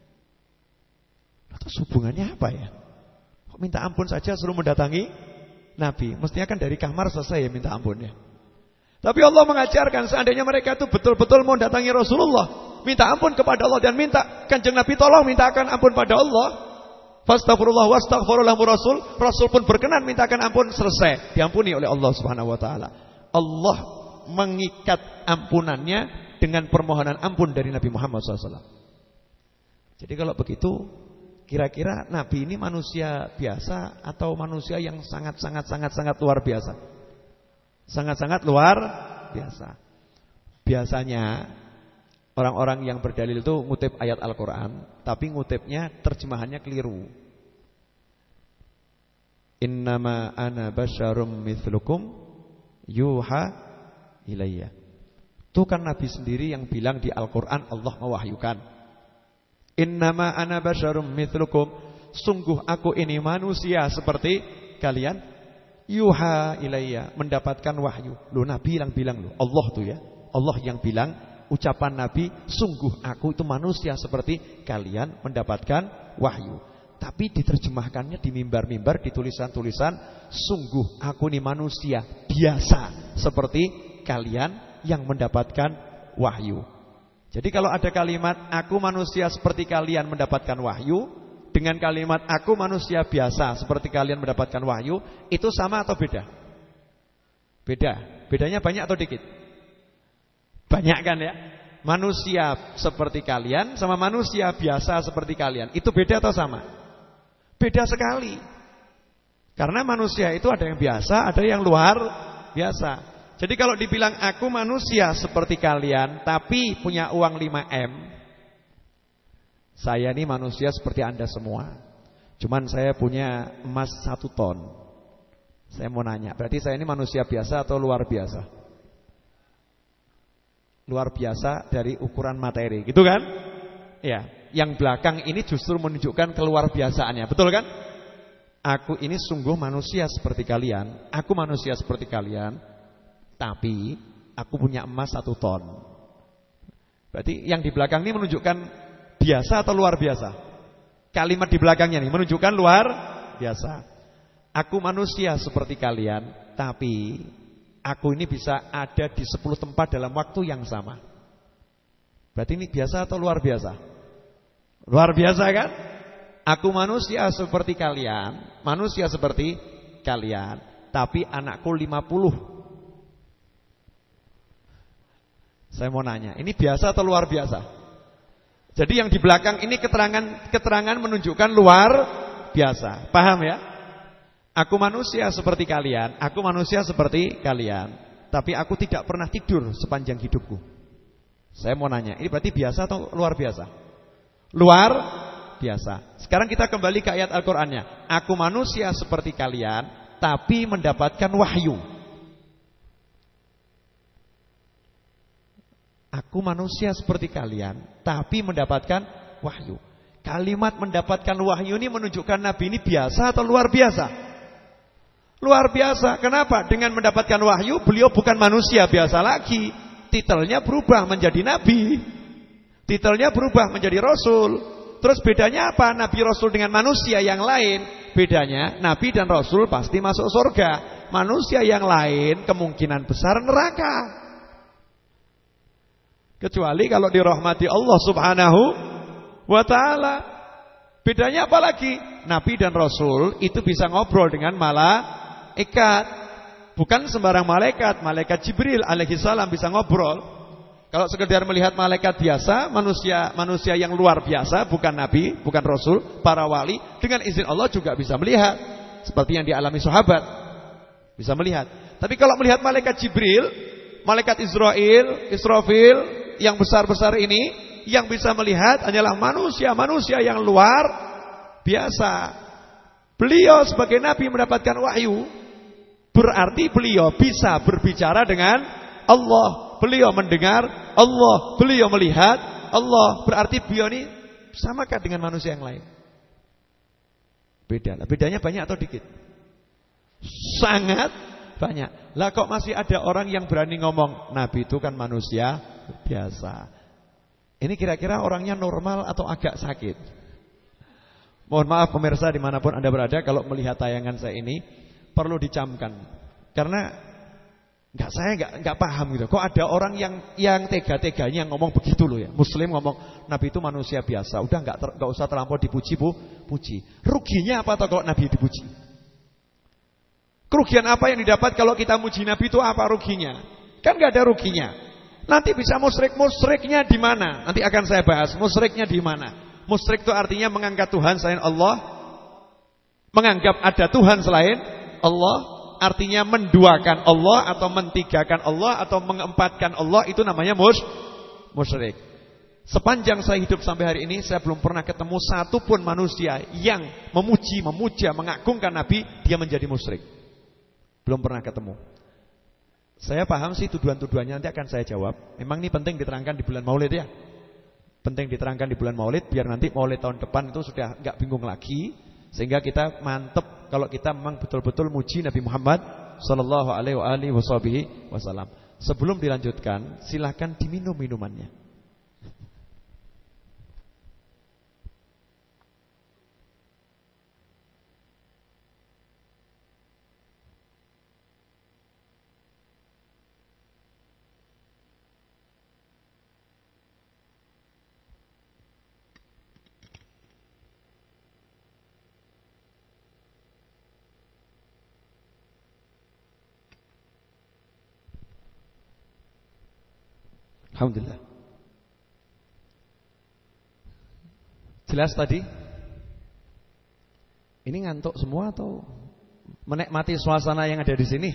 Terus hubungannya apa ya? Minta ampun saja suruh mendatangi Nabi. Mestinya kan dari kamar selesai ya minta ampunnya. Tapi Allah mengajarkan seandainya mereka itu betul-betul mau datangi Rasulullah, minta ampun kepada Allah dan minta Kanjeng Nabi tolong mintakan ampun pada Allah. Fastaghfirullah wastaghfirullahu rasul. Rasul pun berkenan mintakan ampun, selesai, diampuni oleh Allah Subhanahu wa taala. Allah mengikat ampunannya dengan permohonan ampun dari Nabi Muhammad SAW. Jadi kalau begitu, kira-kira Nabi ini manusia biasa atau manusia yang sangat luar biasa? Sangat-sangat luar biasa. Biasanya orang-orang yang berdalil itu ngutip ayat Al-Quran, tapi ngutipnya terjemahannya keliru. Innama ana basyarum mithlukum yuha ilayya. Itu kan Nabi sendiri yang bilang di Al-Quran Allah mewahyukan. Innama ana basyarum mithlukum, sungguh aku ini manusia seperti kalian. Yuha ilayya, mendapatkan wahyu. Loh, Nabi yang bilang loh, Allah tuh ya, Allah yang bilang. Ucapan Nabi, sungguh aku itu manusia seperti kalian mendapatkan wahyu. Tapi diterjemahkannya di mimbar-mimbar, di tulisan-tulisan, sungguh aku ini manusia biasa seperti kalian yang mendapatkan wahyu. Jadi kalau ada kalimat aku manusia seperti kalian mendapatkan wahyu, dengan kalimat aku manusia biasa seperti kalian mendapatkan wahyu, itu sama atau beda? Beda. Bedanya banyak atau dikit? Banyak kan ya? Manusia seperti kalian sama manusia biasa seperti kalian, itu beda atau sama? Beda sekali. Karena manusia itu ada yang biasa, ada yang luar biasa. Jadi kalau dibilang aku manusia seperti kalian tapi punya uang 5M, saya ini manusia seperti Anda semua. Cuman saya punya emas 1 ton. Saya mau nanya, berarti saya ini manusia biasa atau luar biasa? Luar biasa dari ukuran materi, gitu kan? Ya, yang belakang ini justru menunjukkan keluar biasaannya, betul kan? Aku ini sungguh manusia seperti kalian, aku manusia seperti kalian, tapi aku punya emas 1 ton. Berarti yang di belakang ini menunjukkan biasa atau luar biasa? Kalimat di belakangnya nih menunjukkan luar biasa. Aku manusia seperti kalian, tapi aku ini bisa ada di 10 tempat dalam waktu yang sama. Berarti ini biasa atau luar biasa? Luar biasa kan? Aku manusia seperti kalian, manusia seperti kalian, tapi anakku 50. Saya mau nanya, ini biasa atau luar biasa? Jadi yang di belakang ini keterangan menunjukkan luar biasa. Paham ya? Aku manusia seperti kalian, aku manusia seperti kalian, tapi aku tidak pernah tidur sepanjang hidupku. Saya mau nanya, ini berarti biasa atau luar biasa? Luar biasa. Sekarang kita kembali ke ayat Al-Qur'annya. Aku manusia seperti kalian, tapi mendapatkan wahyu. Aku manusia seperti kalian, tapi mendapatkan wahyu. Kalimat mendapatkan wahyu ini menunjukkan Nabi ini biasa atau luar biasa? Luar biasa. Kenapa? Dengan mendapatkan wahyu, beliau bukan manusia biasa lagi. Titelnya berubah menjadi Nabi. Titelnya berubah menjadi Rasul. Terus bedanya apa Nabi Rasul dengan manusia yang lain? Bedanya Nabi dan Rasul pasti masuk surga. Manusia yang lain kemungkinan besar neraka. Kecuali kalau dirahmati Allah Subhanahu wa ta'ala. Bedanya apa lagi? Nabi dan Rasul itu bisa ngobrol dengan malaikat. Bukan sembarang malaikat. Malaikat Jibril alaihi salam bisa ngobrol. Kalau sekedar melihat malaikat biasa, manusia yang luar biasa, bukan Nabi, bukan Rasul, para wali, dengan izin Allah juga bisa melihat. Seperti yang dialami sahabat, bisa melihat. Tapi kalau melihat malaikat Jibril, malaikat Israfil yang besar-besar ini, yang bisa melihat hanyalah manusia yang luar biasa. Beliau sebagai Nabi mendapatkan wahyu, berarti beliau bisa berbicara dengan Allah. Beliau mendengar Allah, beliau melihat Allah. Berarti beliau ini samakah dengan manusia yang lain? Beda. Bedanya banyak atau dikit? Sangat banyak. Lah kok masih ada orang yang berani ngomong Nabi itu kan manusia biasa. Ini kira-kira orangnya normal atau agak sakit? Mohon maaf pemirsa dimanapun Anda berada, kalau melihat tayangan saya ini perlu dicamkan. Karena Saya enggak paham gitu. Kok ada orang yang tega-teganya ngomong begitu loh ya. Muslim ngomong Nabi itu manusia biasa. Udah enggak usah terlampau puji. Ruginya apa toh kalau Nabi dipuji? Kerugian apa yang didapat kalau kita muji Nabi itu apa ruginya? Kan enggak ada ruginya. Nanti bisa musyriknya di mana? Nanti akan saya bahas. Musyriknya di mana? Musyrik itu artinya mengangkat Tuhan selain Allah, menganggap ada Tuhan selain Allah. Artinya menduakan Allah atau mentigakan Allah atau mengempatkan Allah, itu namanya musyrik. Sepanjang saya hidup sampai hari ini, saya belum pernah ketemu satu pun manusia yang memuji, memuja, mengagungkan Nabi, dia menjadi musyrik. Belum pernah ketemu. Saya paham sih tuduhan-tuduhannya, nanti akan saya jawab. Memang ini penting diterangkan di bulan Maulid ya. Penting diterangkan di bulan Maulid, biar nanti Maulid tahun depan itu sudah enggak bingung lagi. Sehingga kita mantep kalau kita memang betul-betul muji Nabi Muhammad sallallahu alaihi wasallam. Sebelum dilanjutkan, silakan diminum minumannya. Alhamdulillah. Jelas tadi? Ini ngantuk semua atau menikmati suasana yang ada di sini?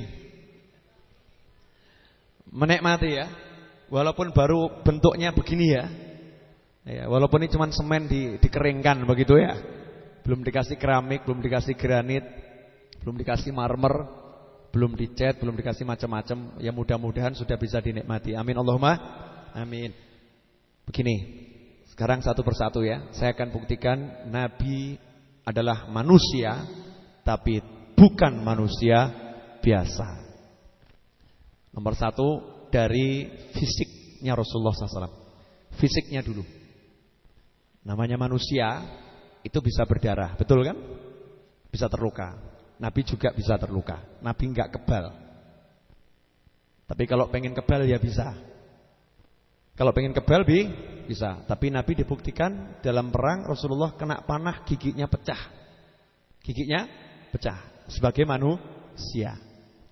Menikmati ya. Walaupun baru bentuknya begini ya. Ya, walaupun ini cuma semen dikeringkan begitu ya. Belum dikasih keramik, belum dikasih granit, belum dikasih marmer, belum dicat, belum dikasih macam-macam. Ya mudah-mudahan sudah bisa dinikmati. Amin Allahumma amin. Begini, sekarang satu persatu ya. Saya akan buktikan Nabi adalah manusia, tapi bukan manusia biasa. Nomor satu, dari fisiknya Rasulullah SAW. Fisiknya dulu. Namanya manusia, itu bisa berdarah, betul kan? Bisa terluka. Nabi juga bisa terluka. Nabi enggak kebal. Tapi kalau pengen kebal ya bisa. Kalau pengen kebal bisa. Tapi Nabi dibuktikan dalam perang Rasulullah kena panah, giginya pecah. Giginya pecah. Sebagai manusia.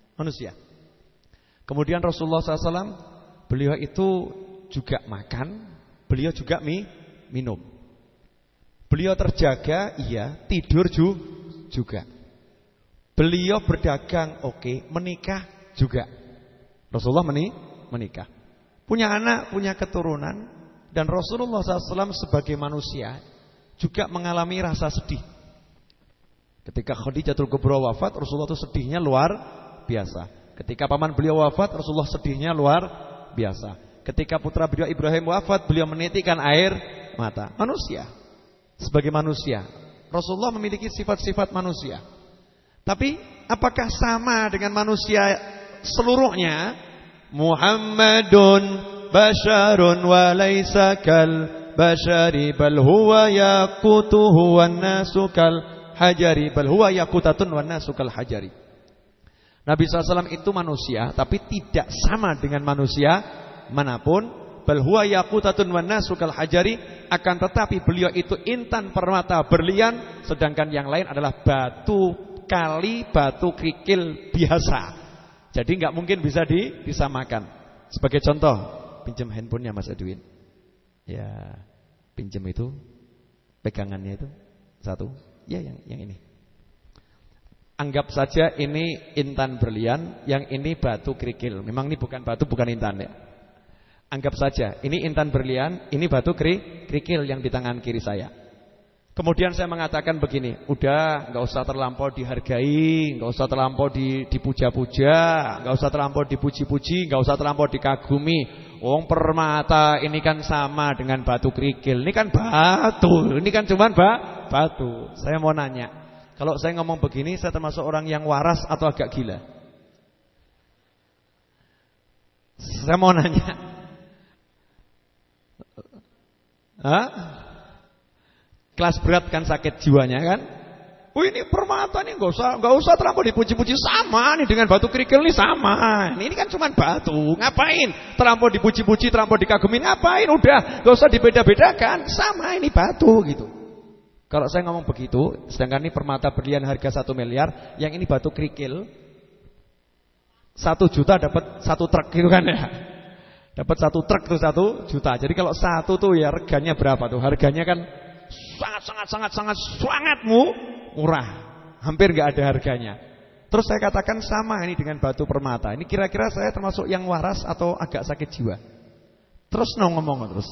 Kemudian Rasulullah SAW, beliau itu juga makan, beliau juga minum. Beliau terjaga, iya. Tidur juga. Beliau berdagang, oke. Menikah juga. Rasulullah menikah. Punya anak, punya keturunan. Dan Rasulullah SAW sebagai manusia juga mengalami rasa sedih. Ketika Khadijatul Kubra wafat, Rasulullah itu sedihnya luar biasa. Ketika paman beliau wafat, Rasulullah sedihnya luar biasa. Ketika putra beliau Ibrahim wafat, beliau menitikkan air mata. Manusia. Sebagai manusia, Rasulullah memiliki sifat-sifat manusia. Tapi apakah sama dengan manusia seluruhnya? Muhammadun basharun wa laisa kal bashari bal huwa yaqutuhu wan nasu kal hajari bal huwa yaqutatun wan nasu kal hajari. Nabi SAW itu manusia, tapi tidak sama dengan manusia manapun. Bal huwa yaqutatun wan nasu kal hajari, akan tetapi beliau itu intan permata berlian, sedangkan yang lain adalah batu kali, batu kerikil biasa. Jadi nggak mungkin bisa disamakan. Sebagai contoh, pinjam handphonenya Mas Edwin. Ya, pinjam itu, pegangannya itu satu. Ya, yang ini. Anggap saja ini intan berlian, yang ini batu kerikil. Memang ini bukan batu, bukan intan ya. Anggap saja ini intan berlian, ini batu kerikil yang di tangan kiri saya. Kemudian saya mengatakan begini, udah nggak usah terlampau dihargai, nggak usah terlampau dipuja-puja, nggak usah terlampau dipuji-puji, nggak usah terlampau dikagumi. Wong permata ini kan sama dengan batu kerikil, ini kan batu, ini kan cuma batu. Saya mau nanya, kalau saya ngomong begini, saya termasuk orang yang waras atau agak gila? Saya mau nanya, Kelas berat kan sakit jiwanya kan? Oh ini permata nih nggak usah terlampau dipuji-puji, sama nih dengan batu kerikil nih sama. Ini kan cuma batu, ngapain terlampau dipuji-puji, terlampau dikagumin, ngapain? Udah nggak usah dibeda-bedakan, sama ini batu gitu. Kalau saya ngomong begitu, sedangkan ini permata berlian harga 1 miliar, yang ini batu kerikil 1 juta dapat 1 truk gitu kan ya. Dapat 1 truk tuh 1 juta. Jadi kalau 1 tuh ya reganya berapa tuh? Harganya kan sangat murah. Hampir nggak ada harganya. Terus saya katakan sama ini dengan batu permata. Ini kira-kira saya termasuk yang waras atau agak sakit jiwa? Terus ngomong terus.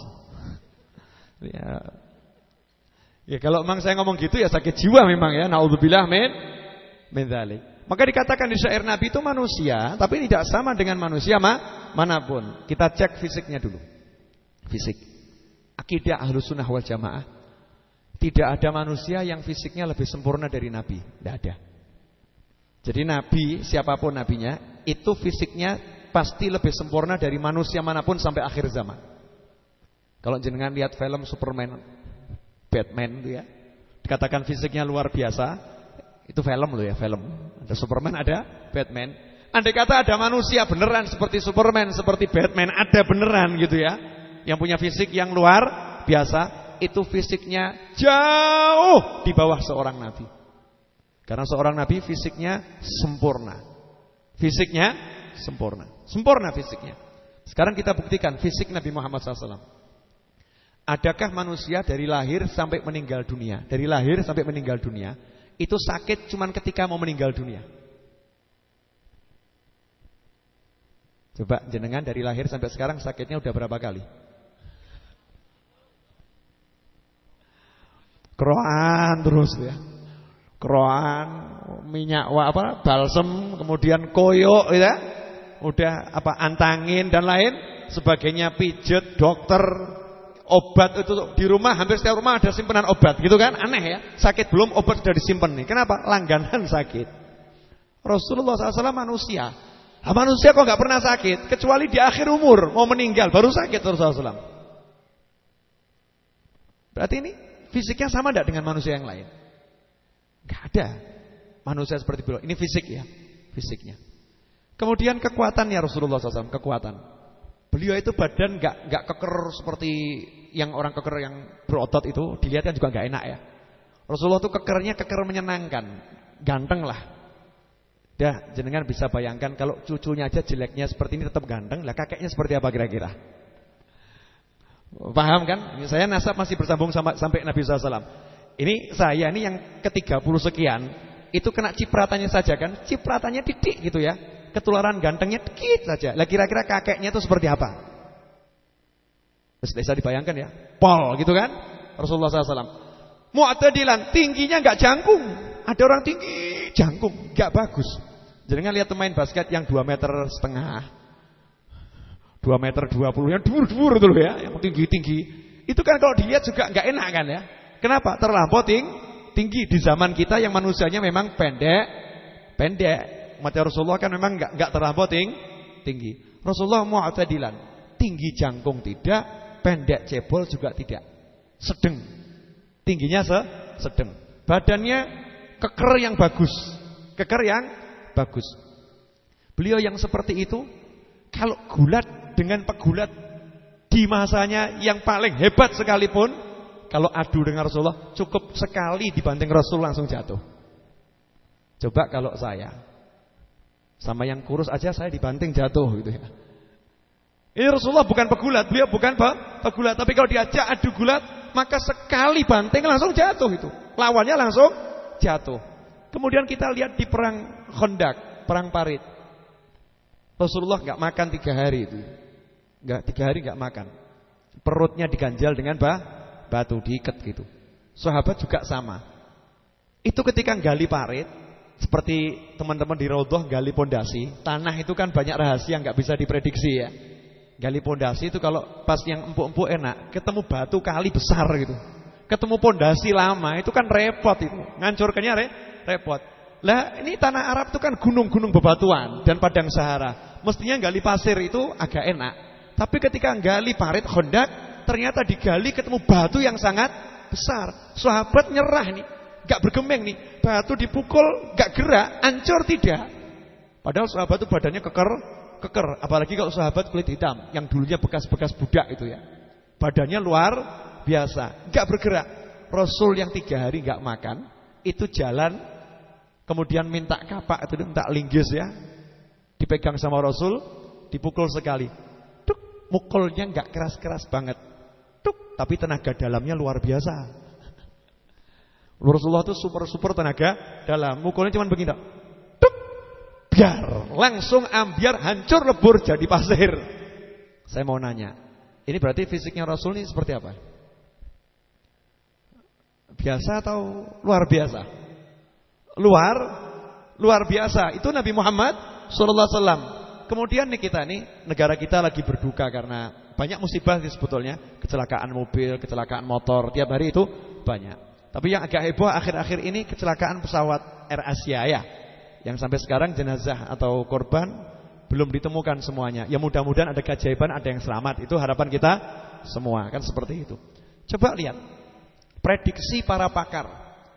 Ya kalau memang saya ngomong gitu ya sakit jiwa memang ya. Naudzubillah min dzalik. Maka dikatakan di syair Nabi itu manusia, tapi tidak sama dengan manusia manapun. Kita cek fisiknya dulu. Fisik. Akidah Ahlussunnah wal Jamaah. Tidak ada manusia yang fisiknya lebih sempurna dari Nabi. Tidak ada. Jadi Nabi, siapapun nabinya, itu fisiknya pasti lebih sempurna dari manusia manapun sampai akhir zaman. Kalau jenengan lihat film Superman, Batman itu ya, dikatakan fisiknya luar biasa. Itu film loh ya, film. Ada Superman, ada Batman. Andai kata ada manusia beneran seperti Superman, seperti Batman, ada beneran gitu ya, yang punya fisik yang luar biasa, itu fisiknya jauh di bawah seorang nabi. Karena seorang nabi fisiknya sempurna. Fisiknya sempurna. Sempurna fisiknya. Sekarang kita buktikan fisik Nabi Muhammad SAW. Adakah manusia dari lahir sampai meninggal dunia? Dari lahir sampai meninggal dunia itu sakit cuman ketika mau meninggal dunia. Coba jenengan dari lahir sampai sekarang sakitnya udah berapa kali? Keroan terus ya. Keroan, minyak balsem, kemudian koyok ya. Udah antangin dan lain sebagainya, pijet, dokter, obat itu di rumah, hampir setiap rumah ada simpanan obat gitu kan. Aneh ya. Sakit belum, obat sudah disimpan nih. Kenapa? Langganan sakit. Rasulullah SAW manusia. Nah, manusia kok gak pernah sakit kecuali di akhir umur mau meninggal baru sakit Rasulullah SAW. Berarti ini fisiknya sama tidak dengan manusia yang lain? Gak ada manusia seperti beliau. Ini fisik ya, fisiknya. Kemudian kekuatannya Rasulullah SAW, kekuatan. Beliau itu badan gak keker seperti yang orang keker yang berotot itu. Dilihat kan juga gak enak ya. Rasulullah itu kekernya keker menyenangkan, ganteng lah. Dah jenengan bisa bayangkan kalau cucunya aja jeleknya seperti ini tetap ganteng, lah kakeknya seperti apa kira-kira? Paham kan? Saya nasab masih bersambung sampai Nabi SAW. Ini saya ini yang ke-30 sekian, itu kena cipratannya saja kan? Cipratannya titik gitu ya. Ketularan gantengnya dikit saja. Lah kira-kira kakeknya itu seperti apa? Bisa dibayangkan ya. Pol gitu kan? Rasulullah SAW. Mu'tadilan, tingginya enggak jangkung. Ada orang tinggi jangkung, enggak bagus. Jangan lihat pemain basket yang 2,5 meter, 2,20 meter yang dur-dur itu loh ya, yang tinggi-tinggi. Itu kan kalau dilihat juga enggak enak kan ya. Kenapa? Terlampau tinggi di zaman kita yang manusianya memang pendek. Mata Rasulullah kan memang enggak terlampau tinggi. Rasulullah mu'tadilan, tinggi jangkung tidak, pendek cebol juga tidak. Sedang. Tingginya sedang. Badannya keker yang bagus. Keker yang bagus. Beliau yang seperti itu, kalau gulat dengan pegulat di masanya yang paling hebat sekalipun, kalau adu dengan Rasulullah cukup sekali dibanting Rasul langsung jatuh. Coba kalau saya sama yang kurus aja saya dibanting jatuh gitu ya. Ini Rasulullah bukan pegulat, beliau bukan pegulat, tapi kalau diajak adu gulat maka sekali banting langsung jatuh itu. Lawannya langsung jatuh. Kemudian kita lihat di perang Khandaq, perang Parit. Rasulullah enggak makan 3 hari itu. 3 hari enggak makan. Perutnya diganjal dengan batu, diikat gitu. Sahabat juga sama. Itu ketika gali parit, seperti teman-teman di Raudhah gali pondasi, tanah itu kan banyak rahasia enggak bisa diprediksi ya. Gali pondasi itu kalau pas yang empuk-empuk enak, ketemu batu kali besar gitu. Ketemu pondasi lama itu kan repot itu. Ngancurkannya repot. Lah ini tanah Arab itu kan gunung-gunung bebatuan dan padang Sahara. Mestinya gali pasir itu agak enak. Tapi ketika gali parit Khandaq, ternyata digali ketemu batu yang sangat besar. Sahabat nyerah nih. gak bergemeng nih. Batu dipukul gak gerak, hancur tidak. Padahal sahabat itu badannya keker. Apalagi kalau sahabat kulit hitam yang dulunya bekas-bekas budak itu ya. Badannya luar biasa, gak bergerak. Rasul yang 3 hari gak makan, itu jalan, kemudian minta kapak, itu minta linggis ya. Dipegang sama Rasul, dipukul sekali. Tuk, mukulnya gak keras-keras banget. Tuk, tapi tenaga dalamnya luar biasa. Rasulullah itu super tenaga dalam. Mukulnya cuma begini. Tuk, biar langsung ambiar, hancur lebur jadi pasir. Saya mau nanya, ini berarti fisiknya Rasul ini seperti apa? Biasa atau luar biasa? Luar biasa. Itu Nabi Muhammad sallallahu alaihi wasallam. Kemudian nih kita nih, negara kita lagi berduka karena banyak musibah sih sebetulnya. Kecelakaan mobil, kecelakaan motor, tiap hari itu banyak. Tapi yang agak heboh akhir-akhir ini kecelakaan pesawat AirAsia ya, yang sampai sekarang jenazah atau korban belum ditemukan semuanya. Ya mudah-mudahan ada keajaiban, ada yang selamat. Itu harapan kita semua, kan seperti itu. Coba lihat prediksi para pakar.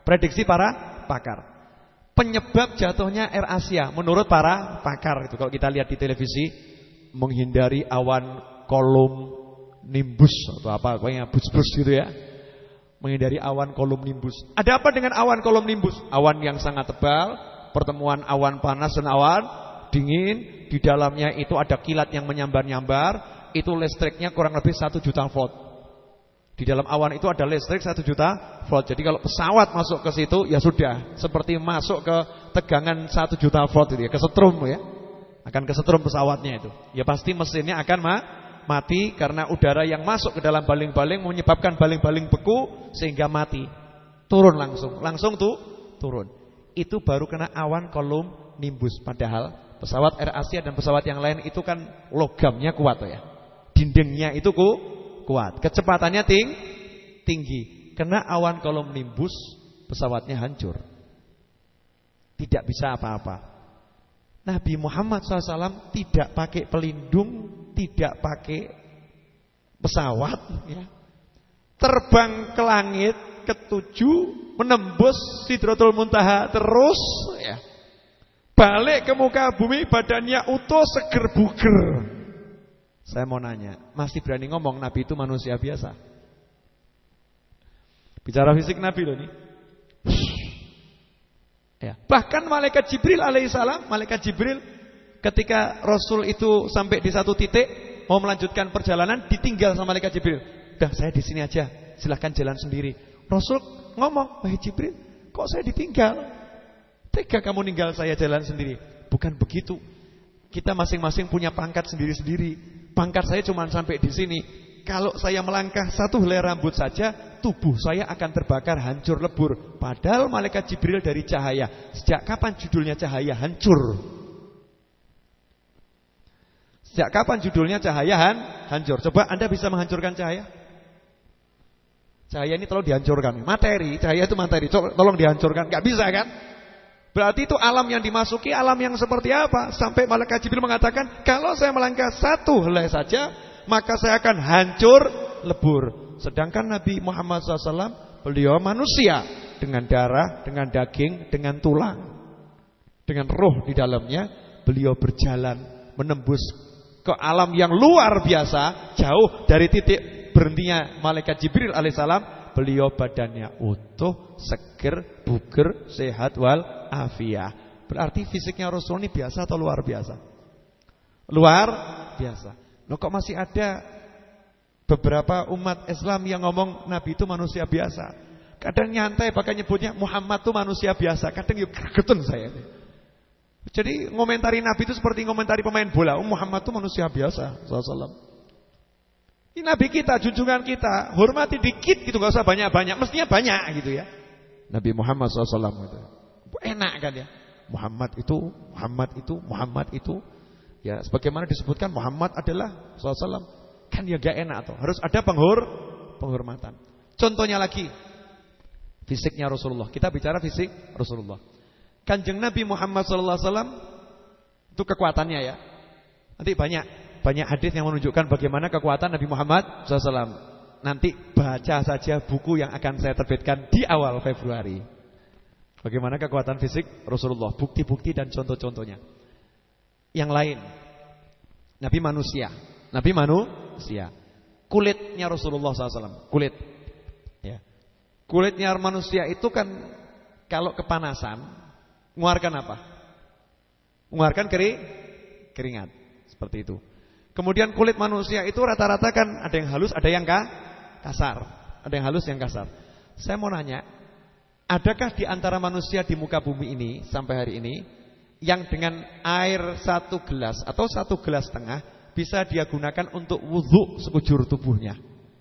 Penyebab jatuhnya AirAsia menurut para pakar itu, kalau kita lihat di televisi, menghindari awan kolum nimbus atau apa, pokoknya bus-bus gitu ya. Menghindari awan kolum nimbus. Ada apa dengan awan kolum nimbus? Awan yang sangat tebal, pertemuan awan panas dan awan dingin. Di dalamnya itu ada kilat yang menyambar-nyambar. Itu listriknya kurang lebih 1 juta volt. Di dalam awan itu ada listrik 1 juta volt. Jadi kalau pesawat masuk ke situ, ya sudah seperti masuk ke tegangan 1 juta volt itu ya, kesetrum ya. Akan kesetrum pesawatnya itu. Ya pasti mesinnya akan mati karena udara yang masuk ke dalam baling-baling menyebabkan baling-baling beku sehingga mati. Turun langsung turun. Itu baru kena awan kolum nimbus. Padahal pesawat AirAsia dan pesawat yang lain itu kan logamnya kuat ya. Dindingnya itu kuat. Kecepatannya tinggi. Kena awan kolum nimbus, pesawatnya hancur. Tidak bisa apa-apa. Nabi Muhammad SAW tidak pakai pelindung, tidak pakai pesawat ya. Terbang ke langit ke-7, menembus Sidratul Muntaha terus ya. Balik ke muka bumi, badannya utuh, seger buger. Saya mau nanya, masih berani ngomong Nabi itu manusia biasa? Bicara fisik Nabi loh nih. Ya. Bahkan malaikat Jibril alaihissalam, malaikat Jibril ketika Rasul itu sampai di satu titik mau melanjutkan perjalanan, ditinggal sama malaikat Jibril. Udah, saya di sini aja, silahkan jalan sendiri. Rasul ngomong, wahai Jibril, kok saya ditinggal? Tega kamu ninggal saya jalan sendiri? Bukan begitu. Kita masing-masing punya pangkat sendiri-sendiri. Pangkat saya cuma sampai di sini. Kalau saya melangkah 1 helai rambut saja, tubuh saya akan terbakar, hancur lebur. Padahal malaikat Jibril dari cahaya. Sejak kapan judulnya cahaya hancur? Sejak kapan judulnya cahaya hancur? Coba Anda bisa menghancurkan cahaya? Cahaya ini tolong dihancurkan. Materi, cahaya itu materi, tolong dihancurkan. Gak bisa kan? Berarti itu alam yang dimasuki, alam yang seperti apa? Sampai malaikat Jibril mengatakan, kalau saya melangkah 1 helai saja, maka saya akan hancur lebur. Sedangkan Nabi Muhammad SAW, beliau manusia dengan darah, dengan daging, dengan tulang, dengan roh di dalamnya. Beliau berjalan menembus ke alam yang luar biasa, jauh dari titik berhentinya malaikat Jibril alaihissalam. Beliau badannya utuh, seger, buger, sehat wal afiah. Berarti fisiknya Rasul ini biasa atau luar biasa? Luar biasa. Loh, kok masih ada beberapa umat Islam yang ngomong Nabi itu manusia biasa. Kadang nyantai bahkan nyebutnya Muhammad itu manusia biasa. Kadang yuk gregetun saya. Jadi ngomentari Nabi itu seperti ngomentari pemain bola. Muhammad itu manusia biasa SAW. Ini Nabi kita, junjungan kita. Hormati dikit gitu, gak usah banyak-banyak. Mestinya banyak gitu ya. Nabi Muhammad SAW gitu. Enak kan ya. Muhammad itu. Ya, sebagaimana disebutkan Muhammad adalah SAW. Kan ya gak enak tuh. Harus ada penghormatan. Contohnya lagi, fisiknya Rasulullah. Kita bicara fisik Rasulullah. Kanjeng Nabi Muhammad SAW itu kekuatannya ya. Nanti banyak hadis yang menunjukkan bagaimana kekuatan Nabi Muhammad SAW. Nanti baca saja buku yang akan saya terbitkan di awal Februari. Bagaimana kekuatan fisik Rasulullah, bukti-bukti dan contoh-contohnya. Yang lain, Nabi manusia. Kulitnya Rasulullah SAW, kulit. Ya. Kulitnya manusia itu kan kalau kepanasan mengeluarkan apa? Mengeluarkan keringat. Seperti itu. Kemudian kulit manusia itu rata-rata kan ada yang halus, ada yang kasar. Ada yang halus, yang kasar. Saya mau nanya, adakah di antara manusia di muka bumi ini sampai hari ini yang dengan air 1 gelas atau 1 gelas setengah bisa dia gunakan untuk wudhu sekujur tubuhnya?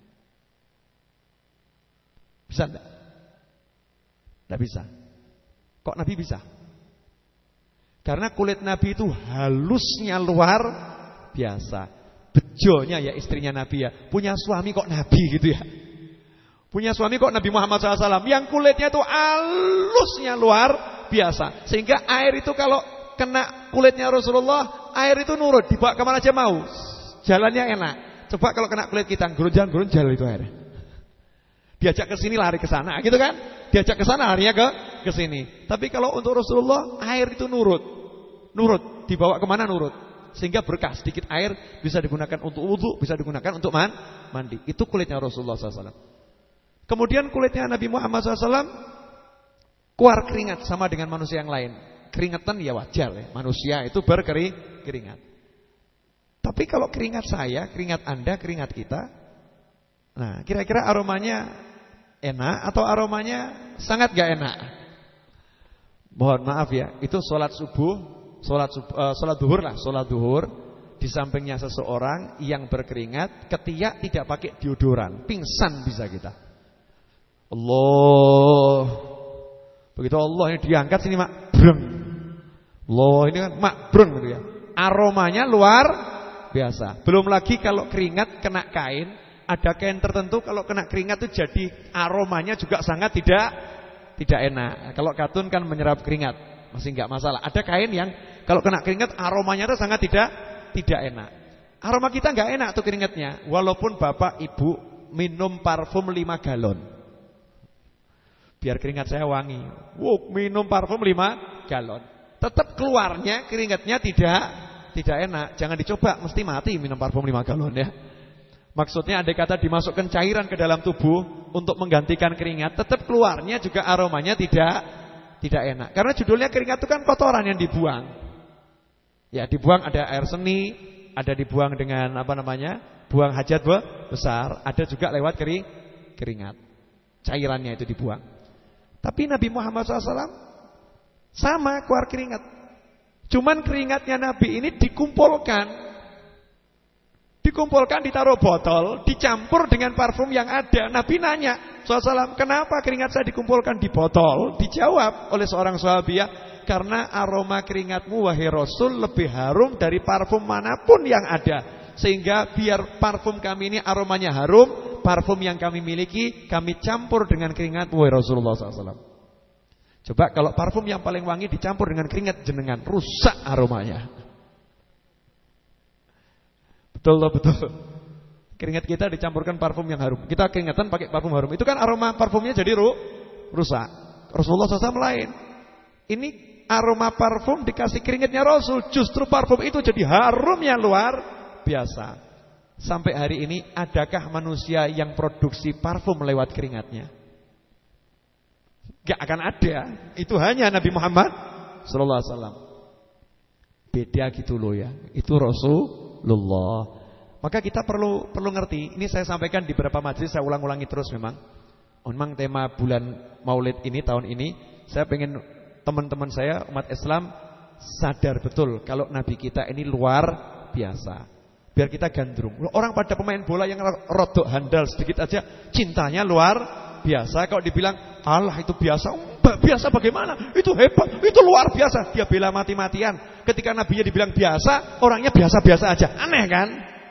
Bisa enggak? Enggak bisa. Kok Nabi bisa? Karena kulit Nabi itu halusnya luar biasa. Bejonya ya istrinya Nabi ya. Punya suami kok Nabi gitu ya. Punya suami kok Nabi Muhammad SAW yang kulitnya itu halusnya luar biasa. Sehingga air itu kalau kena kulitnya Rasulullah, air itu nurut, dibawa kemana aja mau. Jalannya enak. Coba kalau kena kulit kita, gerunjal itu airnya. Diajak ke sini lari ke sana, gitu kan? Diajak ke sana larinya ke sini. Tapi kalau untuk Rasulullah, air itu nurut, dibawa kemana nurut. Sehingga berkah, sedikit air bisa digunakan untuk wudu, bisa digunakan untuk mandi. Itu kulitnya Rasulullah SAW. Kemudian kulitnya Nabi Muhammad SAW keluar keringat sama dengan manusia yang lain. Keringetan ya wajar ya, manusia itu berkeringat. Tapi kalau keringat saya, keringat Anda, keringat kita, nah kira-kira aromanya enak atau aromanya sangat gak enak? Mohon maaf ya, itu sholat duhur di sampingnya seseorang yang berkeringat, ketiak tidak pakai deodoran, pingsan bisa kita. Allah, begitu Allah ini diangkat sini mak, breng. Allah ini kan mak, breng gitu ya. Aromanya luar biasa. Belum lagi kalau keringat kena kain, ada kain tertentu kalau kena keringat itu jadi aromanya juga sangat tidak enak. Kalau katun kan menyerap keringat, masih enggak masalah. Ada kain yang kalau kena keringat aromanya itu sangat tidak enak. Aroma kita enggak enak tuh keringatnya, walaupun bapak ibu minum parfum 5 galon. Biar keringat saya wangi. Minum parfum 5 galon. Tetap keluarnya keringatnya tidak enak. Jangan dicoba, mesti mati minum parfum 5 galon ya. Maksudnya andai kata dimasukkan cairan ke dalam tubuh untuk menggantikan keringat, tetap keluarnya juga aromanya tidak enak. Karena judulnya keringat itu kan kotoran yang dibuang. Ya, dibuang ada air seni, ada dibuang dengan buang hajat besar, ada juga lewat keringat. Cairannya itu dibuang. Tapi Nabi Muhammad SAW sama keluar keringat. Cuman keringatnya Nabi ini dikumpulkan, ditaruh botol, dicampur dengan parfum yang ada. Nabi nanya SAW, kenapa keringat saya dikumpulkan di botol? Dijawab oleh seorang sahabiah, karena aroma keringatmu wahai Rasul lebih harum dari parfum manapun yang ada. Sehingga biar parfum kami ini aromanya harum, parfum yang kami miliki kami campur dengan keringatmu wahai Rasulullah SAW. Coba kalau parfum yang paling wangi dicampur dengan keringat jenengan, rusak aromanya. Betul. Keringat kita dicampurkan parfum yang harum. Kita keringatan pakai parfum harum. Itu kan aroma parfumnya jadi rusak. Rasulullah SAW lain. Ini aroma parfum dikasih keringatnya Rasul. Justru parfum itu jadi harumnya luar biasa. Sampai hari ini adakah manusia yang produksi parfum lewat keringatnya? Gak akan ada. Itu hanya Nabi Muhammad sallallahu alaihi wasallam. Beda gitu loh ya. Itu Rasulullah. Maka kita perlu ngerti. Ini saya sampaikan di beberapa majelis, saya ulang-ulangi terus memang. Memang tema bulan Maulid ini tahun ini, saya pengen teman-teman saya umat Islam sadar betul kalau Nabi kita ini luar biasa. Biar kita gandrung. Orang pada pemain bola yang rodok handal sedikit aja cintanya luar biasa. Kalau dibilang Allah itu biasa, biasa bagaimana? Itu hebat, itu luar biasa. Dia bela mati-matian. Ketika Nabinya dibilang biasa, orangnya biasa-biasa aja. Aneh kan?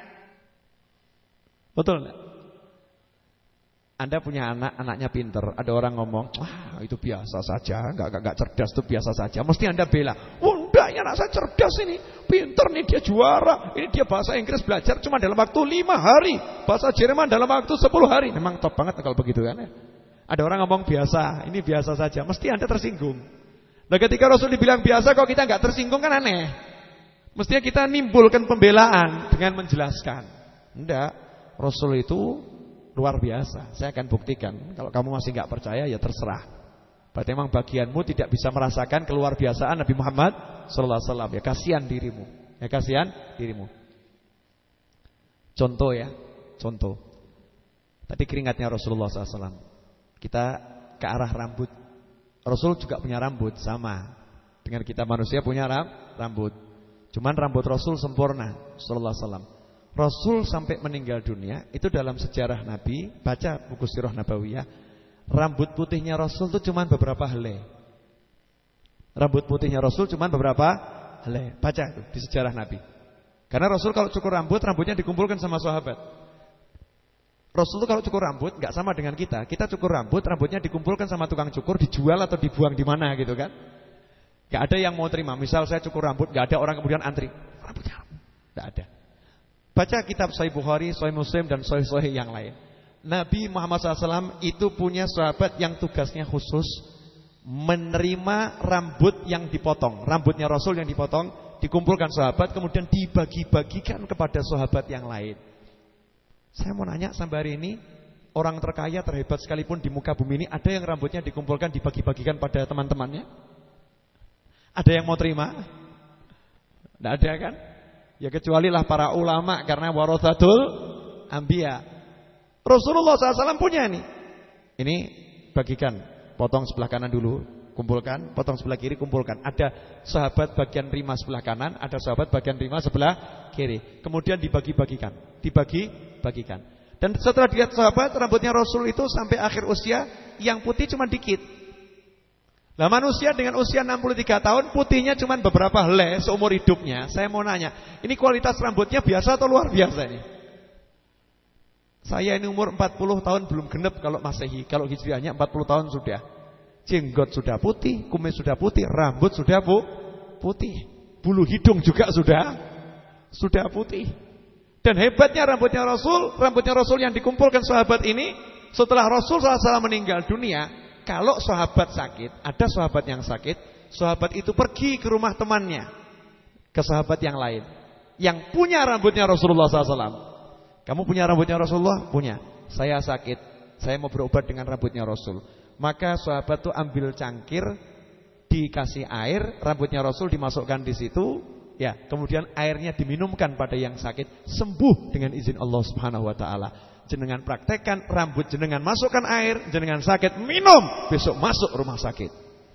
Betul enggak? Anda punya anak, anaknya pinter. Ada orang ngomong, wah itu biasa saja, enggak cerdas, itu biasa saja. Mesti Anda bela. Enggak, ya anak saya cerdas ini, pinter nih, dia juara. Ini dia bahasa Inggris belajar cuma dalam waktu 5 hari, bahasa Jerman dalam waktu 10 hari. Memang top banget kalau begitu kan ya. Ada orang ngomong biasa, ini biasa saja, mesti Anda tersinggung. Nah ketika Rasul dibilang biasa kok kita nggak tersinggung kan aneh. Mestinya kita nimbulkan pembelaan dengan menjelaskan. Enggak, Rasul itu luar biasa. Saya akan buktikan. Kalau kamu masih nggak percaya ya terserah. Berarti memang bagianmu tidak bisa merasakan keluar biasaan Nabi Muhammad SAW. Ya kasihan dirimu. Ya kasihan dirimu. Contoh ya, contoh. Tadi keringatnya Rasulullah SAW. Kita ke arah rambut. Rasul juga punya rambut sama dengan kita manusia punya rambut. Cuman rambut Rasul sempurna sallallahu alaihi wasallam. Rasul sampai meninggal dunia itu dalam sejarah Nabi, baca buku Sirah Nabawiyah, rambut putihnya Rasul itu cuman beberapa helai. Rambut putihnya Rasul cuman beberapa helai. Baca itu di sejarah Nabi. Karena Rasul kalau cukur rambut, rambutnya dikumpulkan sama sahabat. Rasul itu kalau cukur rambut nggak sama dengan kita. Kita cukur rambut, rambutnya dikumpulkan sama tukang cukur, dijual atau dibuang di mana gitu kan? Nggak ada yang mau terima. Misal saya cukur rambut, nggak ada orang kemudian antri. Rambutnya nggak ada. Baca kitab Sahih Bukhari, Sahih Muslim dan Sahih yang lain. Nabi Muhammad SAW itu punya sahabat yang tugasnya khusus menerima rambut yang dipotong. Rambutnya Rasul yang dipotong dikumpulkan sahabat, kemudian dibagi-bagikan kepada sahabat yang lain. Saya mau nanya sampai hari ini, orang terkaya terhebat sekalipun di muka bumi ini, ada yang rambutnya dikumpulkan dibagi-bagikan pada teman-temannya? Ada yang mau terima? Tidak ada kan? Ya kecuali lah para ulama, karena warathatul anbiya. Rasulullah SAW punya ini. Ini bagikan, potong sebelah kanan dulu, kumpulkan, potong sebelah kiri, kumpulkan. Ada sahabat bagian terima sebelah kanan, ada sahabat bagian terima sebelah kiri. Kemudian dibagi-bagikan, dibagi-bagikan. Dan setelah dilihat sahabat, rambutnya Rasul itu sampai akhir usia yang putih cuma dikit. Nah manusia dengan usia 63 tahun putihnya cuma beberapa helai seumur hidupnya. Saya mau nanya, ini kualitas rambutnya biasa atau luar biasa ini? Saya ini umur 40 tahun belum genep kalau Masehi. Kalau Hijriahnya 40 tahun sudah. Jenggot sudah putih, kumis sudah putih, rambut sudah putih. Bulu hidung juga sudah putih. Dan hebatnya rambutnya Rasul yang dikumpulkan sahabat ini, setelah Rasul SAW meninggal dunia, kalau sahabat sakit, ada sahabat yang sakit, sahabat itu pergi ke rumah temannya, ke sahabat yang lain, yang punya rambutnya Rasulullah SAW. Kamu punya rambutnya Rasulullah? Punya. Saya sakit, saya mau berobat dengan rambutnya Rasul. Maka sahabat itu ambil cangkir, dikasih air, rambutnya Rasul dimasukkan di situ. Ya, kemudian airnya diminumkan pada yang sakit, sembuh dengan izin Allah Subhanahu wa taala. Jenengan praktekkan, rambut jenengan masukkan air, jenengan sakit, minum, besok masuk rumah sakit.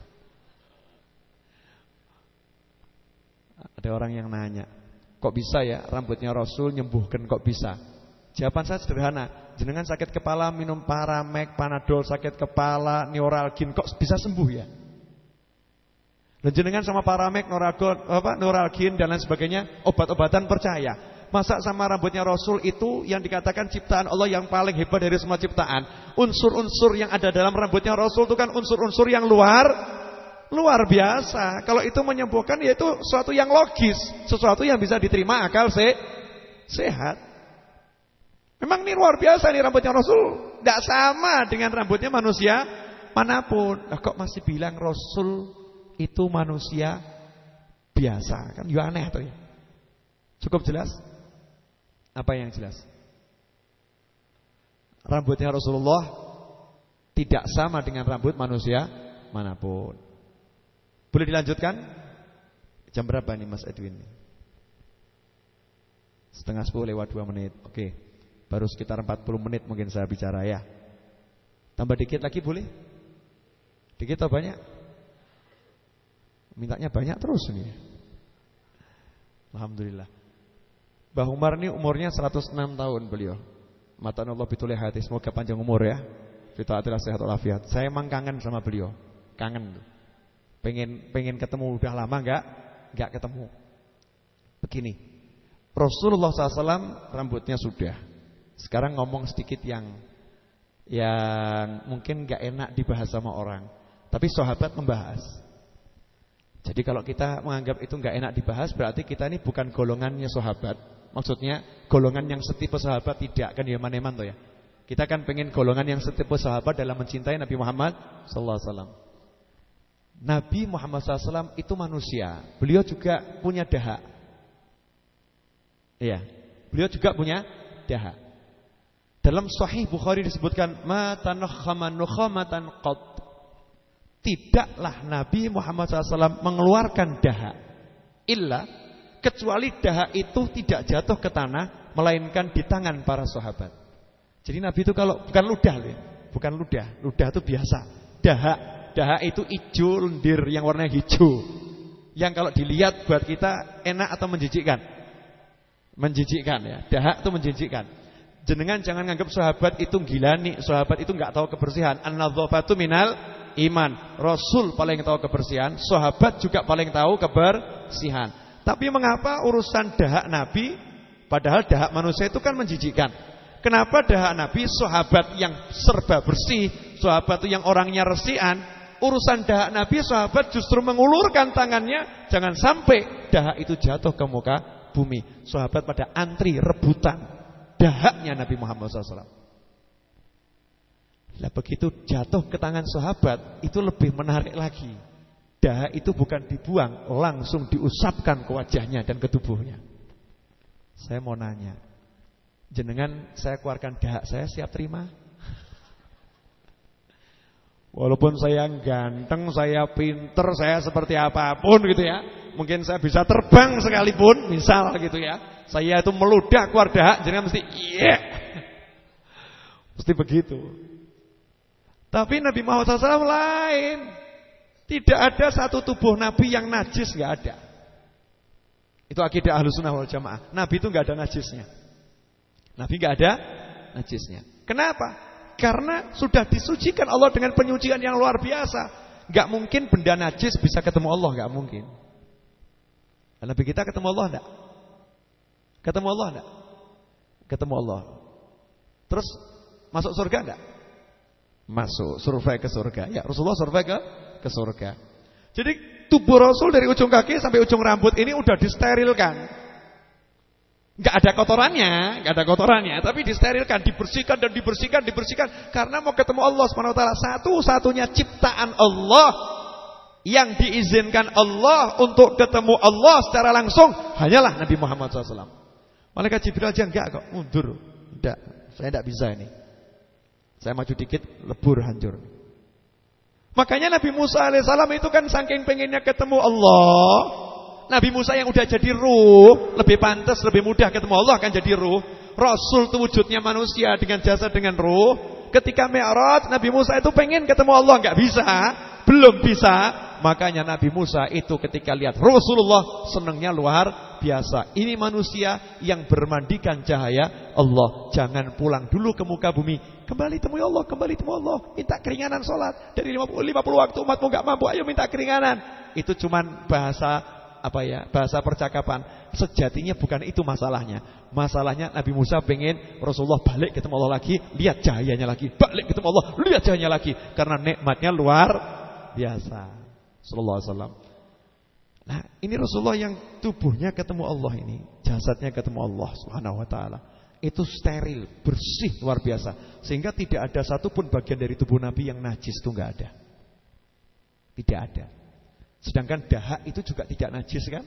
Ada orang yang nanya, kok bisa ya rambutnya Rasul nyembuhkan, kok bisa? Jawaban saya sederhana, jenengan sakit kepala minum Paramek, Panadol, sakit kepala, Neuralgin, kok bisa sembuh ya? Dan jenengan sama Paramek, Neuralgin dan lain sebagainya, obat-obatan percaya. Masa sama rambutnya Rasul itu yang dikatakan ciptaan Allah yang paling hebat dari semua ciptaan. Unsur-unsur yang ada dalam rambutnya Rasul itu kan unsur-unsur yang luar biasa. Kalau itu menyembuhkan ya itu sesuatu yang logis, sesuatu yang bisa diterima akal sehat. Memang ini luar biasa nih rambutnya Rasul. Tidak sama dengan rambutnya manusia manapun. Nah, kok masih bilang Rasul itu manusia biasa? Kan ya aneh tuh ya. Cukup jelas? Apa yang jelas? Rambutnya Rasulullah tidak sama dengan rambut manusia manapun. Boleh dilanjutkan? Jam berapa nih Mas Edwin? 9:30 (2 menit). Oke. Baru sekitar 40 menit mungkin saya bicara ya. Tambah dikit lagi boleh? Dikit atau banyak? Mintanya banyak terus nih. Alhamdulillah. Mbah Umar ini umurnya 106 tahun beliau. Matanallah bitulih hati, semoga panjang umur ya. Fitaatillah sehat walafiat. Saya emang kangen sama beliau. Kangen. Pengen ketemu, udah lama enggak ketemu. Begini. Rasulullah SAW rambutnya sudah. Sekarang ngomong sedikit yang mungkin enggak enak dibahas sama orang. Tapi sahabat membahas. Jadi kalau kita menganggap itu enggak enak dibahas, berarti kita ini bukan golongannya sahabat. Maksudnya golongan yang setipe sahabat tidak, kan ya maneman tuh ya. Kita kan pengen golongan yang setipe sahabat dalam mencintai Nabi Muhammad sallallahu alaihi wasallam. Nabi Muhammad SAW itu manusia. Beliau juga punya dahak. Iya, beliau juga punya dahak. Dalam Sahih Bukhari disebutkan ma tanakhama nukhamatan qat. Tidaklah Nabi Muhammad SAW mengeluarkan dahak illa kecuali dahak itu tidak jatuh ke tanah melainkan di tangan para sahabat. Jadi Nabi itu kalau bukan ludah loh, bukan ludah. Ludah itu biasa. Dahak itu hijau lendir yang warnanya hijau. Yang kalau dilihat buat kita enak atau menjijikkan? Menjijikkan ya. Dahak itu menjijikkan. Jenengan jangan nganggap sahabat itu gilani, sahabat itu enggak tahu kebersihan. An-nadzafatu minal iman. Rasul paling tahu kebersihan, sahabat juga paling tahu kebersihan. Tapi mengapa urusan dahak Nabi padahal dahak manusia itu kan menjijikkan? Kenapa dahak Nabi sahabat yang serba bersih, sahabat itu yang orangnya resian, urusan dahak Nabi sahabat justru mengulurkan tangannya jangan sampai dahak itu jatuh ke muka bumi. Sahabat pada antri rebutan dahaknya Nabi Muhammad SAW. Lah begitu jatuh ke tangan sahabat itu lebih menarik lagi. Dahak itu bukan dibuang, langsung diusapkan ke wajahnya dan ke tubuhnya. Saya mau nanya, jenengan saya keluarkan dahak saya siap terima? Walaupun saya ganteng, saya pinter, saya seperti apapun gitu ya, mungkin saya bisa terbang sekalipun, misal gitu ya, saya itu meludah keluar dahak, jenengan mesti iya, mesti begitu. Tapi Nabi Muhammad SAW lain. Tidak ada satu tubuh Nabi yang najis, gak ada. Itu akidah Ahlussunnah wal Jamaah. Nabi itu gak ada najisnya. Nabi gak ada najisnya. Kenapa? Karena sudah disucikan Allah dengan penyucian yang luar biasa. Gak mungkin benda najis bisa ketemu Allah, gak mungkin. Nabi kita ketemu Allah enggak? Ketemu Allah enggak? Ketemu Allah. Terus masuk surga enggak? Masuk, survei ke surga. Ya, Rasulullah survei ke surga. Jadi tubuh Rasul dari ujung kaki sampai ujung rambut ini udah disterilkan. Enggak ada kotorannya, tapi disterilkan, dibersihkan dan dibersihkan karena mau ketemu Allah Subhanahu wa taala. Satu-satunya ciptaan Allah yang diizinkan Allah untuk ketemu Allah secara langsung hanyalah Nabi Muhammad SAW. Malaikat Jibril aja enggak kok, mundur. Enggak, saya enggak bisa ini. Saya maju dikit, lebur, hancur. Makanya Nabi Musa alaihissalam itu kan saking pengennya ketemu Allah. Nabi Musa yang udah jadi ruh, lebih pantas, lebih mudah ketemu Allah kan jadi ruh. Rasul itu wujudnya manusia dengan jasad dengan ruh. Ketika Mi'raj, Nabi Musa itu pengen ketemu Allah, enggak bisa, belum bisa. Makanya Nabi Musa itu ketika lihat Rasulullah senangnya luar biasa. Ini manusia yang bermandikan cahaya Allah. Jangan pulang dulu ke muka bumi. Kembali temui Allah, kembali temui Allah. Minta keringanan sholat. Dari 50 waktu umatmu gak mampu, ayo minta keringanan. Itu cuman bahasa bahasa percakapan. Sejatinya bukan itu masalahnya. Masalahnya Nabi Musa pengen Rasulullah balik ketemu Allah lagi, lihat cahayanya lagi. Balik ketemu Allah, lihat cahayanya lagi. Karena nikmatnya luar biasa. Sallallahu alaihi wasallam. Nah, ini Rasulullah yang tubuhnya ketemu Allah ini, jasadnya ketemu Allah Subhanahu wa taala. Itu steril, bersih luar biasa. Sehingga tidak ada satupun bagian dari tubuh Nabi yang najis, itu enggak ada. Tidak ada. Sedangkan dahak itu juga tidak najis kan?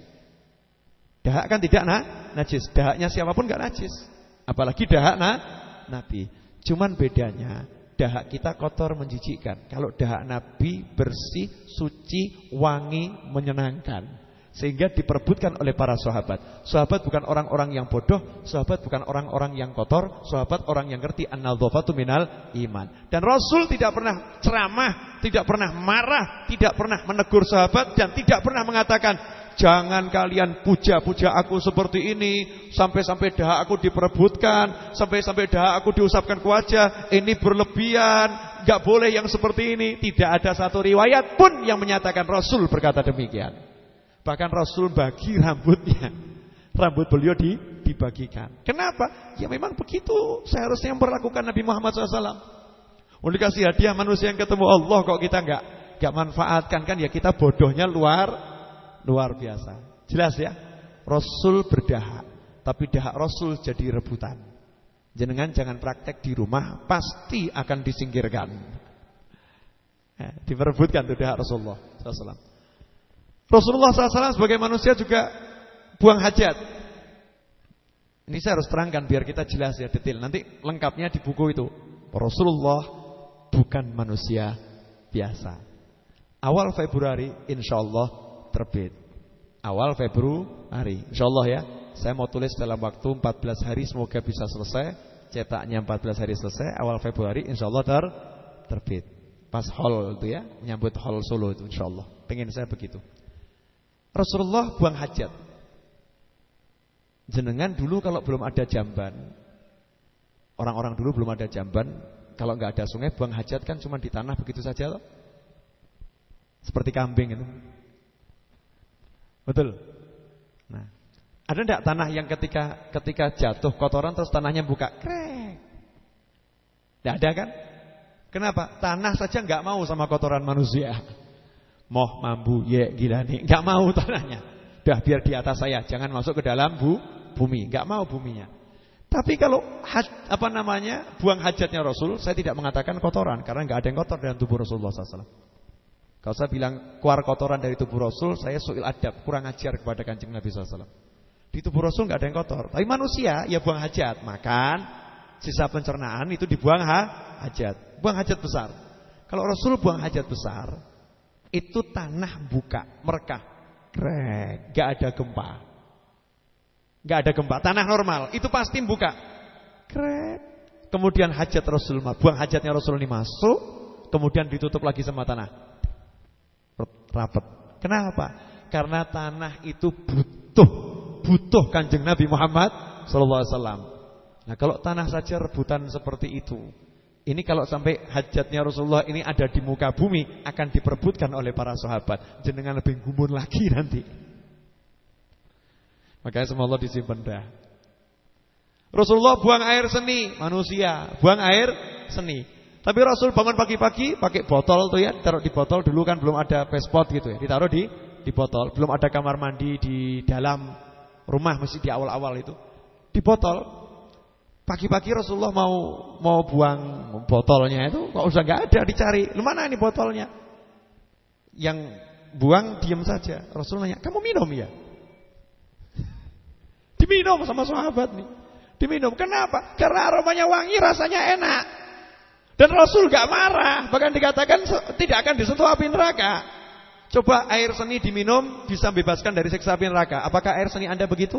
Dahak kan tidak najis. Dahaknya siapapun enggak najis. Apalagi dahak Nabi. Cuman bedanya dahak kita kotor menjijikkan. Kalau dahak Nabi bersih, suci, wangi, menyenangkan. Sehingga diperebutkan oleh para sahabat. Sahabat bukan orang-orang yang bodoh, sahabat bukan orang-orang yang kotor, sahabat orang yang ngerti an-nadzafatu minal iman. Dan Rasul tidak pernah ceramah, tidak pernah marah, tidak pernah menegur sahabat, dan tidak pernah mengatakan, jangan kalian puja-puja aku seperti ini, sampai-sampai dahak aku diperebutkan, sampai-sampai dahak aku diusapkan ke wajah, ini berlebihan, gak boleh yang seperti ini. Tidak ada satu riwayat pun yang menyatakan Rasul berkata demikian. Bahkan Rasul bagi rambutnya, rambut beliau dibagikan. Kenapa? Ya memang begitu seharusnya yang berlakukan Nabi Muhammad SAW. Mau dikasih hadiah manusia yang ketemu Allah kok kita gak manfaatkan, kan ya kita bodohnya luar biasa. Jelas ya, Rasul berdahak, tapi dahak Rasul jadi rebutan. Jenengan jangan praktek di rumah, pasti akan disingkirkan. Diperebutkan itu hak Rasulullah SAW. Rasulullah SAW sebagai manusia juga buang hajat. Ini saya harus terangkan biar kita jelas ya, detail. Nanti lengkapnya di buku itu. Rasulullah bukan manusia biasa. Awal Februari insyaallah terbit. Awal Februari insyaallah ya. Saya mau tulis dalam waktu 14 hari, semoga bisa selesai. Cetaknya 14 hari selesai. Awal Februari insyaallah terbit. Pas hall itu ya, menyambut hall Solo itu insyaallah. Pengen saya begitu. Rasulullah buang hajat. Jenengan dulu kalau belum ada jamban, orang-orang dulu belum ada jamban, kalau nggak ada sungai buang hajat kan cuma di tanah begitu saja loh. Seperti kambing itu. Betul. Nah, ada enggak tanah yang ketika jatuh kotoran terus tanahnya buka krek? Enggak ada kan? Kenapa? Tanah saja enggak mau sama kotoran manusia. Moh mambu ye gila nih, enggak mau tanahnya. Dah biar di atas saya, jangan masuk ke dalam bumi, enggak mau buminya. Tapi kalau buang hajatnya Rasul, saya tidak mengatakan kotoran karena enggak ada yang kotor dalam tubuh Rasulullah SAW. Kalau saya bilang keluar kotoran dari tubuh Rasul, saya su'il adab, kurang ajar kepada Kanjeng Nabi SAW. Di tubuh Rasul enggak ada yang kotor. Tapi manusia ya buang hajat, makan, sisa pencernaan itu dibuang hajat. Buang hajat besar. Kalau Rasul buang hajat besar, itu tanah buka, merekah, krek, enggak ada gempa. Enggak ada gempa, tanah normal, itu pasti buka. Krek. Kemudian hajat Rasul, buang hajatnya Rasul ini masuk, kemudian ditutup lagi sama tanah. Rapat. Kenapa? Karena tanah itu butuh Kanjeng Nabi Muhammad SAW. Nah, kalau tanah saja rebutan seperti itu, ini kalau sampai hajatnya Rasulullah ini ada di muka bumi, akan diperebutkan oleh para sahabat. Jenengan lebih gumun lagi nanti. Makanya semoga disimpan dah. Rasulullah buang air seni, manusia buang air seni. Tapi Rasul bangun pagi-pagi pakai botol tuh ya, taruh di botol. Dulu kan belum ada pespot gitu ya, ditaruh di botol. Belum ada kamar mandi di dalam rumah, mesti di awal-awal itu. Di botol. Pagi-pagi Rasulullah mau buang botolnya itu, kok usah nggak ada, dicari. Lu mana ini botolnya? Yang buang diam saja. Rasul nanya, "Kamu minum ya?" Diminum sama sahabat nih. Diminum. Kenapa? Karena aromanya wangi, rasanya enak. Dan Rasul gak marah, bahkan dikatakan tidak akan disentuh api neraka. Coba air seni diminum bisa bebaskan dari siksa api neraka. Apakah air seni Anda begitu?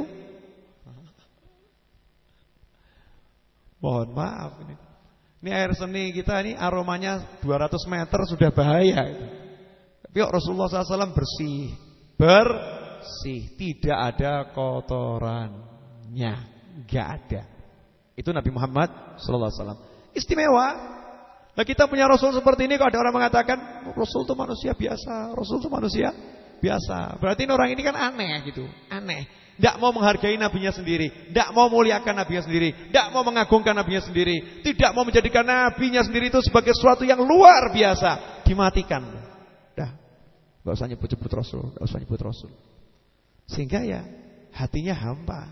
Mohon maaf ini. Ini air seni kita ini aromanya 200 meter sudah bahaya. Tapi Rasulullah SAW bersih, tidak ada kotorannya, gak ada. Itu Nabi Muhammad SAW. Istimewa. Nah, kita punya Rasul seperti ini, kalau ada orang mengatakan Rasul itu manusia biasa, Rasul itu manusia biasa, berarti orang ini kan aneh gitu, aneh. Tidak mau menghargai nabinya sendiri, tidak mau muliakan nabinya sendiri, tidak mau mengagungkan nabinya sendiri, tidak mau menjadikan nabinya sendiri itu sebagai sesuatu yang luar biasa, dimatikan. Dah, nggak usah nyebut-nyebut Rasul, nggak usah nyebut Rasul. Sehingga ya hatinya hampa,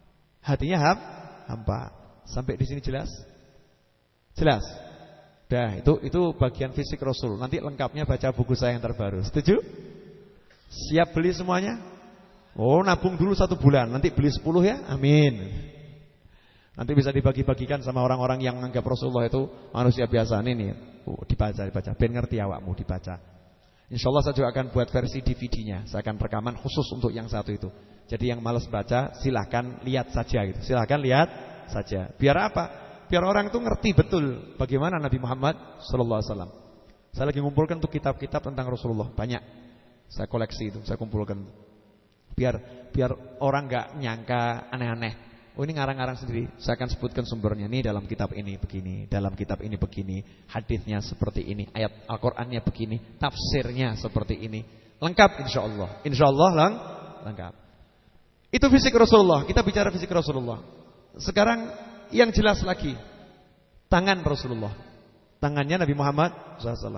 hampa. Sampai di sini jelas? Jelas. Dah, itu bagian fisik Rasul. Nanti lengkapnya baca buku saya yang terbaru. Setuju? Siap beli semuanya? Oh, nabung dulu 1 bulan, nanti beli 10 ya. Amin. Nanti bisa dibagi-bagikan sama orang-orang yang menganggap Rasulullah itu manusia biasa. Ini dibaca. Ben ngerti awakmu, dibaca. Insyaallah saya juga akan buat versi DVD-nya. Saya akan rekaman khusus untuk yang satu itu. Jadi yang malas baca silahkan lihat saja gitu. Silahkan lihat saja. Biar apa? Biar orang itu ngerti betul bagaimana Nabi Muhammad SAW. Saya lagi ngumpulkan tuh kitab-kitab tentang Rasulullah, banyak. Saya koleksi itu, saya kumpulkan. Biar orang nggak nyangka aneh-aneh. Oh, ini ngarang-ngarang sendiri. Saya akan sebutkan sumbernya. Nih dalam kitab ini begini, dalam kitab ini begini, hadisnya seperti ini, ayat Al-Qur'annya begini, tafsirnya seperti ini. Lengkap insyaallah. Insyaallah lengkap. Itu fisik Rasulullah. Kita bicara fisik Rasulullah. Sekarang yang jelas lagi, tangan Rasulullah. Tangannya Nabi Muhammad SAW.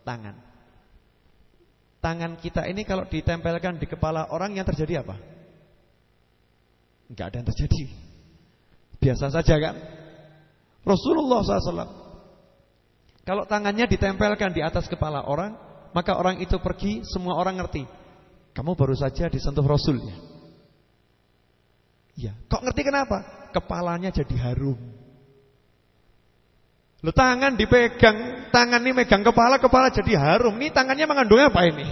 Tangan kita ini kalau ditempelkan di kepala orang, yang terjadi apa? Enggak ada yang terjadi. Biasa saja kan? Rasulullah SAW, kalau tangannya ditempelkan di atas kepala orang, maka orang itu pergi, semua orang ngerti, kamu baru saja disentuh Rasulnya. Ya, kok ngerti kenapa? Kepalanya jadi harum. Lo tangan dipegang, tangan ini megang kepala, kepala jadi harum. Ini tangannya mengandung apa ini?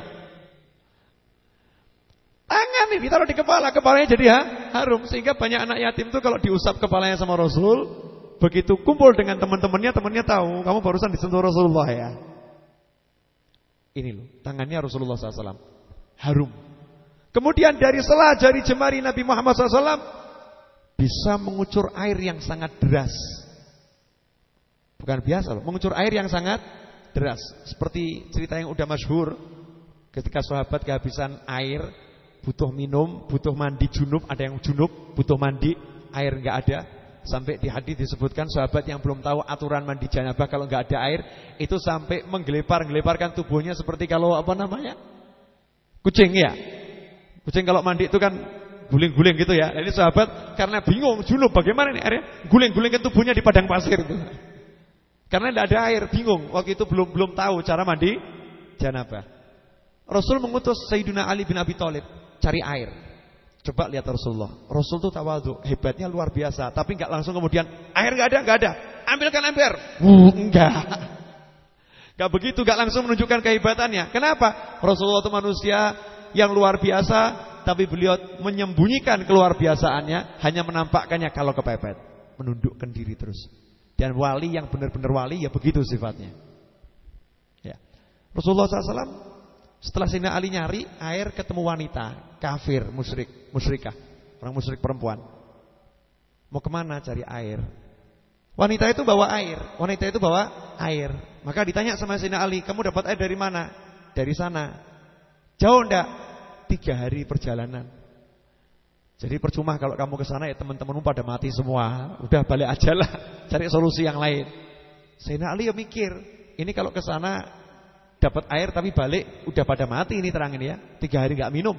Tangan ini ditaruh di kepala, kepalanya jadi harum. Sehingga banyak anak yatim tuh kalau diusap kepalanya sama Rasul, begitu kumpul dengan teman-temannya, temannya tahu kamu barusan disentuh Rasulullah ya. Ini loh, tangannya Rasulullah SAW harum. Kemudian dari sela jari jemari Nabi Muhammad SAW bisa mengucur air yang sangat deras. Bukan biasa loh, mengucur air yang sangat deras. Seperti cerita yang udah masyhur, ketika sahabat kehabisan air, butuh minum, butuh mandi junub, ada yang junub, butuh mandi, air enggak ada. Sampai di hadis disebutkan sahabat yang belum tahu aturan mandi janabah kalau enggak ada air, itu sampai menggelepar-geleparkan tubuhnya seperti kalau apa namanya? Kucing ya. Kucing kalau mandi itu kan guling-guling gitu ya. Ini sahabat karena bingung junub bagaimana nih airnya, guling-gulingkan tubuhnya di padang pasir itu. Karena tidak ada air, bingung. Waktu itu belum tahu cara mandi janabah. Rasul mengutus Sayyidina Ali bin Abi Thalib cari air. Coba lihat Rasulullah. Rasul itu tawadhu, hebatnya luar biasa. Tapi enggak langsung kemudian air enggak ada. Ambilkan ember. Enggak. Enggak begitu, enggak langsung menunjukkan kehebatannya. Kenapa? Rasulullah itu manusia yang luar biasa, tapi beliau menyembunyikan keluar biasaannya, hanya menampakkannya kalau kepepet, menundukkan diri terus. Dan wali yang benar-benar wali ya begitu sifatnya. Ya. Rasulullah SAW setelah Sayyidina Ali nyari air, ketemu wanita kafir, musyrikah, orang musyrik perempuan. Mau kemana cari air? Wanita itu bawa air. Maka ditanya sama Sayyidina Ali, kamu dapat air dari mana? Dari sana. Jauh enggak? 3 hari perjalanan. Jadi percuma kalau kamu ke sana ya teman-temanmu pada mati semua. Udah balik aja lah, cari solusi yang lain. Sayyidina Ali ya mikir, ini kalau ke sana dapat air tapi balik udah pada mati ini terang ini ya. 3 hari enggak minum.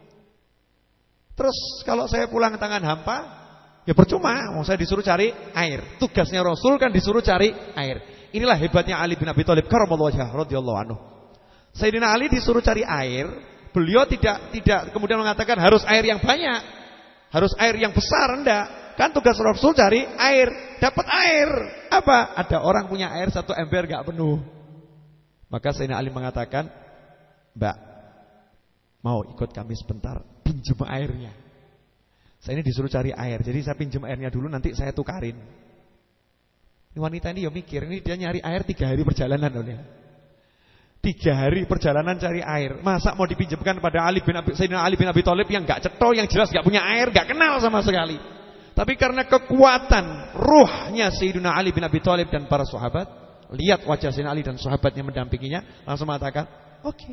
Terus kalau saya pulang tangan hampa, ya percuma, saya disuruh cari air. Tugasnya Rasul kan disuruh cari air. Inilah hebatnya Ali bin Abi Thalib karramallahu wajhahu radhiyallahu anhu. Sayyidina Ali disuruh cari air, beliau tidak kemudian mengatakan harus air yang banyak, harus air yang besar, enggak. Kan tugas Rasul cari air, dapat air. Apa? Ada orang punya air 1 ember enggak penuh. Maka Sayyidina Ali mengatakan, "Mbak, mau ikut kami sebentar, pinjam airnya." Saya ini disuruh cari air, jadi saya pinjam airnya dulu, nanti saya tukarin. Ini wanita ini ya mikir, ini dia nyari air 3 hari perjalanan loh ya. 3 hari perjalanan cari air. Masa mau dipinjamkan pada Sayyidina Ali bin Abi Thalib yang enggak cetol, yang jelas enggak punya air, enggak kenal sama sekali. Tapi karena kekuatan ruhnya Sayyidina Ali bin Abi Thalib dan para sahabat, lihat wajah Sayyidina Ali dan sahabatnya mendampinginya, langsung mengatakan, "Oke.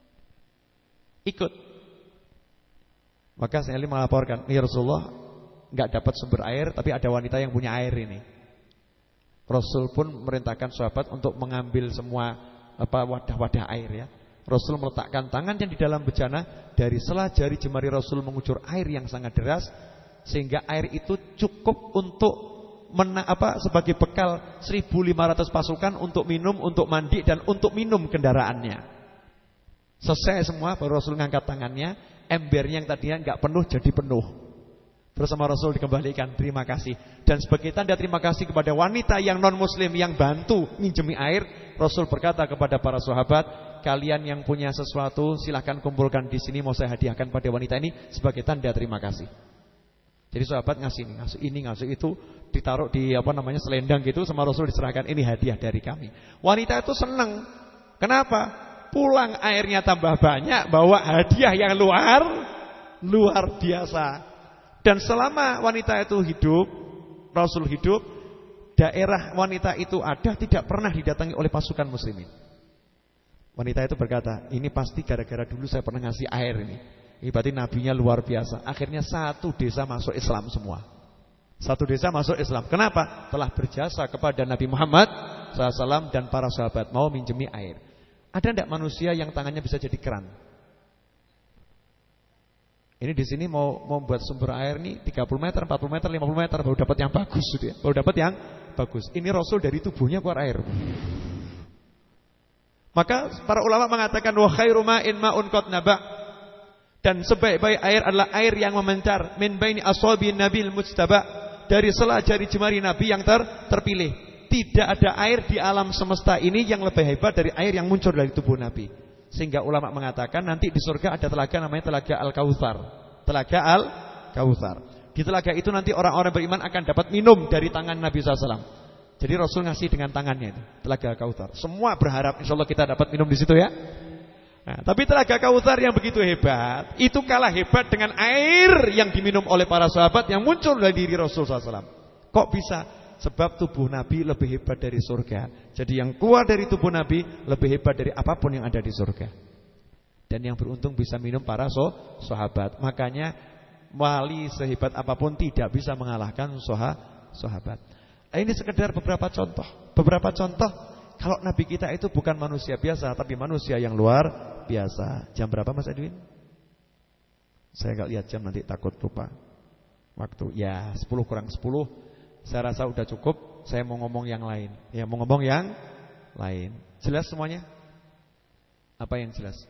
Ikut." Maka Sayyidina Ali melaporkan, "Ya Rasulullah, enggak dapat sumber air, tapi ada wanita yang punya air ini." Rasul pun merintahkan sahabat untuk mengambil semua wadah-wadah air ya. Rasul meletakkan tangannya di dalam bejana, dari sela jari jemari Rasul mengucur air yang sangat deras, sehingga air itu cukup untuk sebagai bekal 1.500 pasukan untuk minum, untuk mandi dan untuk minum kendaraannya. Selesai semua baru Rasul ngangkat tangannya, embernya yang tadinya enggak penuh jadi penuh. Terus sama Rasul dikembalikan, terima kasih. Dan sebagai tanda terima kasih kepada wanita yang non muslim yang bantu minjemi air, Rasul berkata kepada para sahabat, kalian yang punya sesuatu silahkan kumpulkan di sini, mau saya hadiahkan pada wanita ini sebagai tanda terima kasih. Jadi sahabat ngasih ini, ngasih itu, ditaruh di selendang gitu, sama Rasul diserahkan, ini hadiah dari kami. Wanita itu senang. Kenapa? Pulang airnya tambah banyak, bawa hadiah yang luar biasa. Dan selama wanita itu hidup, Rasul hidup, daerah wanita itu ada, tidak pernah didatangi oleh pasukan muslimin. Wanita itu berkata, ini pasti gara-gara dulu saya pernah ngasih air ini. Ini berarti nabinya luar biasa. Akhirnya 1 desa masuk Islam semua. 1 desa masuk Islam. Kenapa? Telah berjasa kepada Nabi Muhammad SAW dan para sahabat, mau minjemi air. Ada enggak manusia yang tangannya bisa jadi keran? Ini di sini mau membuat sumber air nih 30 meter, 40 meter, 50 meter baru dapat yang bagus gitu ya. Baru dapat yang bagus. Ini Rasul dari tubuhnya keluar air. Maka para ulama mengatakan wa khairu ma'in ma'un qad naba. Dan sebaik-baik air adalah air yang memancar min baini ashabi nabil mujtaba, dari sela jari jemari Nabi yang terpilih. Tidak ada air di alam semesta ini yang lebih hebat dari air yang muncul dari tubuh Nabi. Sehingga ulama mengatakan nanti di surga ada telaga namanya telaga Al-Kautsar. Telaga Al-Kautsar. Di telaga itu nanti orang-orang beriman akan dapat minum dari tangan Nabi SAW. Jadi Rasul ngasih dengan tangannya itu, telaga Kautsar. Semua berharap insyaallah kita dapat minum di situ ya. Nah, tapi telaga Kautsar yang begitu hebat, itu kalah hebat dengan air yang diminum oleh para sahabat yang muncul dari diri Rasul SAW. Kok bisa? Sebab tubuh Nabi lebih hebat dari surga. Jadi yang keluar dari tubuh Nabi lebih hebat dari apapun yang ada di surga. Dan yang beruntung bisa minum para sahabat. Makanya wali sehebat apapun tidak bisa mengalahkan sahabat. Ini sekedar beberapa contoh. Beberapa contoh kalau Nabi kita itu bukan manusia biasa, tapi manusia yang luar biasa. Jam berapa Mas Edwin? Saya enggak lihat jam, nanti takut lupa waktu. Ya 10 kurang 10. Saya rasa udah cukup. Saya mau ngomong yang lain. Ya mau ngomong yang lain. Jelas semuanya? Apa yang jelas?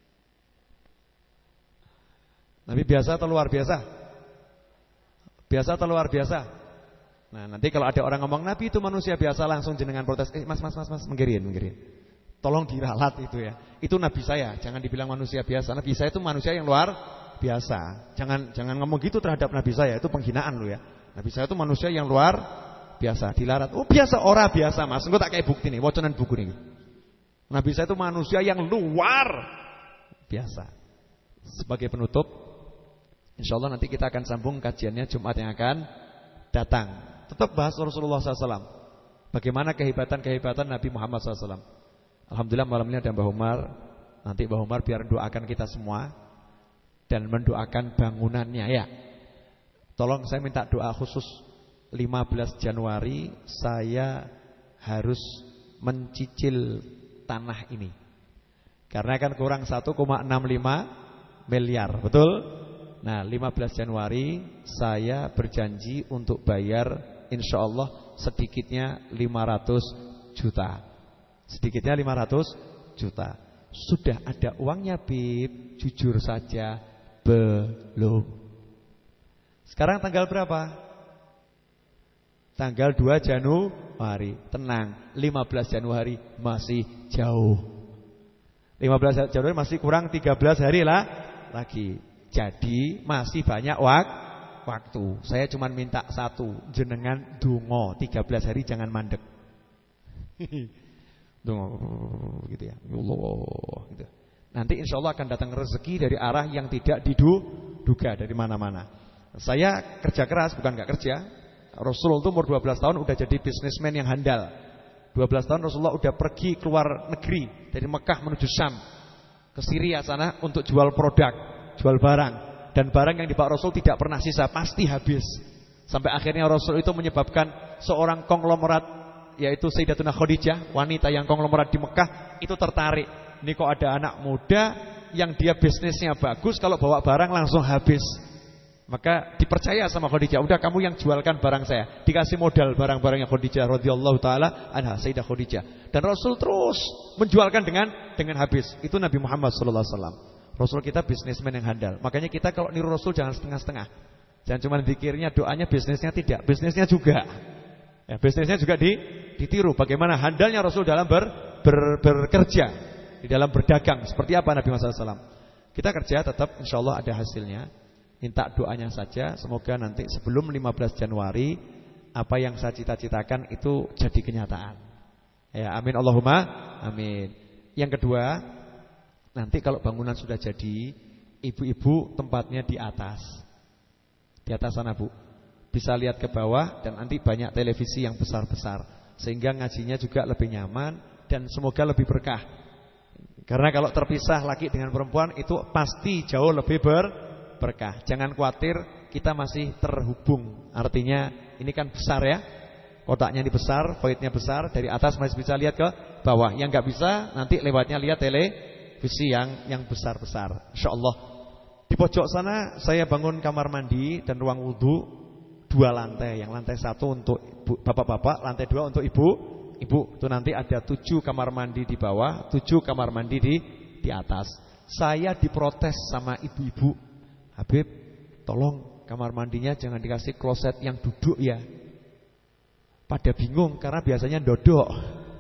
Nabi biasa atau luar biasa? Biasa atau luar biasa? Nah nanti kalau ada orang ngomong Nabi itu manusia biasa, langsung jenengan protes. Mas menggirin. Tolong diralat itu ya. Itu Nabi saya, jangan dibilang manusia biasa. Nabi saya itu manusia yang luar biasa. Jangan ngomong gitu terhadap Nabi saya, itu penghinaan lo ya. Nabi saya itu manusia yang luar biasa, dilarat. Oh biasa, ora biasa Mas. Engko tak kayak bukti nih, wacanan buku nih. Nabi saya itu manusia yang luar biasa. Sebagai penutup, insyaallah nanti kita akan sambung kajiannya Jumat yang akan datang. Tetap bahas Rasulullah SAW. Bagaimana kehebatan Nabi Muhammad SAW. Alhamdulillah malam ini ada Mbah Umar. Nanti Mbah Umar biar doakan kita semua dan mendoakan bangunannya ya. Tolong saya minta doa khusus 15 Januari saya harus mencicil tanah ini. Karena kan kurang 1,65 miliar, betul? Nah 15 Januari saya berjanji untuk bayar insyaallah sedikitnya 500 juta. Sedikitnya 500 juta. Sudah ada uangnya Bib? Jujur saja belum. Sekarang tanggal berapa? Tanggal 2 Januari. Tenang, 15 Januari masih jauh. 15 Januari masih kurang 13 hari lah lagi. Jadi masih banyak waktu. Saya cuma minta satu, jenengan dongo 13 hari jangan mandek. Dongo gitu ya. Allah gitu. Nanti insyaallah akan datang rezeki dari arah yang tidak diduga dari mana-mana. Saya kerja keras, bukan gak kerja. Rasul itu umur 12 tahun udah jadi bisnismen yang handal. 12 tahun Rasulullah udah pergi keluar negeri, dari Mekah menuju Syam, ke Syria sana untuk jual produk, jual barang. Dan barang yang dibawa Rasul tidak pernah sisa, pasti habis. Sampai akhirnya Rasul itu menyebabkan seorang konglomerat, yaitu Sayyidatuna Khadijah, wanita yang konglomerat di Mekah, itu tertarik. Ini kok ada anak muda yang dia bisnisnya bagus, kalau bawa barang langsung habis. Maka dipercaya sama Khadijah, udah kamu yang jualkan barang saya. Dikasih modal barang-barangnya Khadijah radhiyallahu taala anha, Sayyidah Khadijah. Dan Rasul terus menjualkan dengan habis. Itu Nabi Muhammad sallallahu alaihi wasallam. Rasul kita bisnismen yang handal. Makanya kita kalau niru Rasul jangan setengah-setengah. Jangan cuma dikirnya doanya, bisnisnya tidak. Bisnisnya juga. Ya, bisnisnya juga ditiru. Bagaimana handalnya Rasul dalam bekerja, di dalam berdagang. Seperti apa Nabi Muhammad SAW. Kita kerja tetap insyaallah ada hasilnya. Minta doanya saja, semoga nanti sebelum 15 Januari apa yang saya cita-citakan itu jadi kenyataan. Ya, amin Allahumma amin. Yang kedua, nanti kalau bangunan sudah jadi, ibu-ibu tempatnya di atas. Di atas sana, Bu. Bisa lihat ke bawah dan nanti banyak televisi yang besar-besar sehingga ngajinya juga lebih nyaman dan semoga lebih berkah. Karena kalau terpisah laki dengan perempuan itu pasti jauh lebih berkah. Jangan khawatir, kita masih terhubung. Artinya ini kan besar ya. Kotaknya ini besar, voidnya besar. Dari atas masih bisa lihat ke bawah. Yang nggak bisa nanti lewatnya lihat televisi yang besar-besar. InsyaAllah. Di pojok sana saya bangun kamar mandi dan ruang wudhu 2 2 lantai. Yang lantai 1 untuk bapak-bapak, lantai 2 untuk ibu. Itu nanti ada 7 kamar mandi di bawah, 7 kamar mandi di atas. Saya diprotes sama ibu-ibu, Habib, tolong kamar mandinya jangan dikasih kloset yang duduk ya. Pada bingung karena biasanya dodok.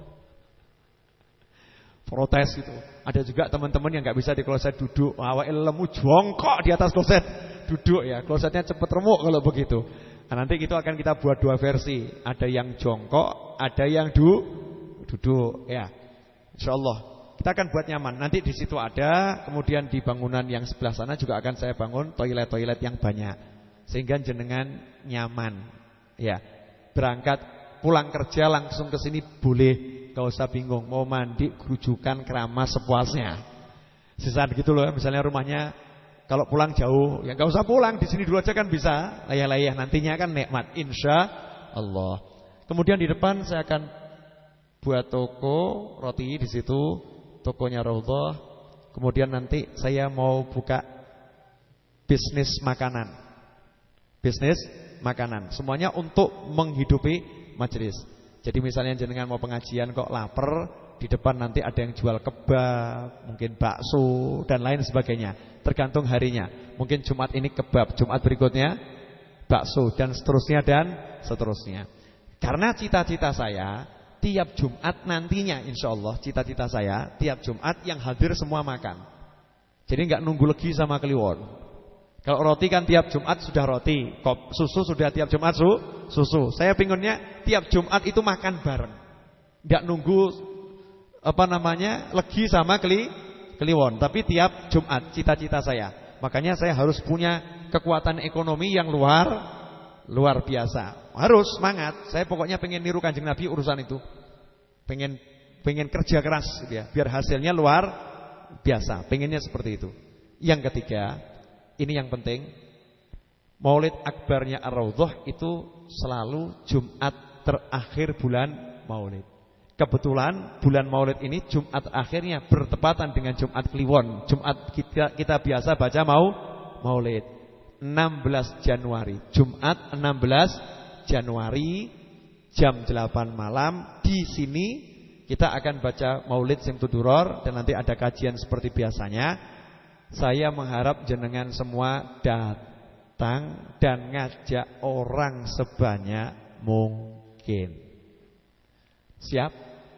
Protes gitu. Ada juga teman-teman yang nggak bisa di kloset duduk, awake lemu jongkok di atas kloset duduk ya. Klosetnya cepet remuk kalau begitu. Nah, nanti itu akan kita buat 2 versi. Ada yang jongkok, ada yang duduk ya. Insyaallah kita akan buat nyaman. Nanti di situ ada, kemudian di bangunan yang sebelah sana juga akan saya bangun toilet-toilet yang banyak sehingga jenengan nyaman. Ya. Berangkat pulang kerja langsung ke sini boleh. Gak usah bingung, mau mandi, gerujukan, keramas sepuasnya. Sisa gitu loh, misalnya rumahnya kalau pulang jauh, ya gak usah pulang, di sini dulu aja kan bisa. Layah-layah nantinya kan nikmat, insya Allah. Kemudian di depan saya akan buat toko roti di situ, tokonya Raudhah. Kemudian nanti saya mau buka bisnis makanan. Bisnis makanan, semuanya untuk menghidupi majelis. Jadi misalnya jenengan mau pengajian kok lapar, di depan nanti ada yang jual kebab, mungkin bakso dan lain sebagainya. Tergantung harinya. Mungkin Jumat ini kebab, Jumat berikutnya bakso dan seterusnya. Karena cita-cita saya tiap Jumat nantinya insyaallah cita-cita saya tiap Jumat yang hadir semua makan. Jadi enggak nunggu legi sama kliwon. Kalau roti kan tiap Jumat sudah roti, susu sudah tiap Jumat susu. Saya pinginnya tiap Jumat itu makan bareng. Enggak nunggu legi sama kliwon, tapi tiap Jumat cita-cita saya. Makanya saya harus punya kekuatan ekonomi yang luar biasa. Harus semangat. Saya pokoknya pengen niru Kanjeng Nabi urusan itu. Pengen kerja keras gitu ya, biar hasilnya luar biasa. Pengennya seperti itu. Yang ketiga, ini yang penting, Maulid Akbarnya Ar-Raudhah itu selalu Jumat terakhir bulan Maulid. Kebetulan bulan Maulid ini Jumat akhirnya bertepatan dengan Jumat Kliwon. Jumat kita biasa baca Maulid 16 Januari. Jumat 16 Januari jam 8 malam di sini kita akan baca Maulid Simtuduror dan nanti ada kajian seperti biasanya. Saya mengharap jenengan semua datang dan ngajak orang sebanyak mungkin. Siap?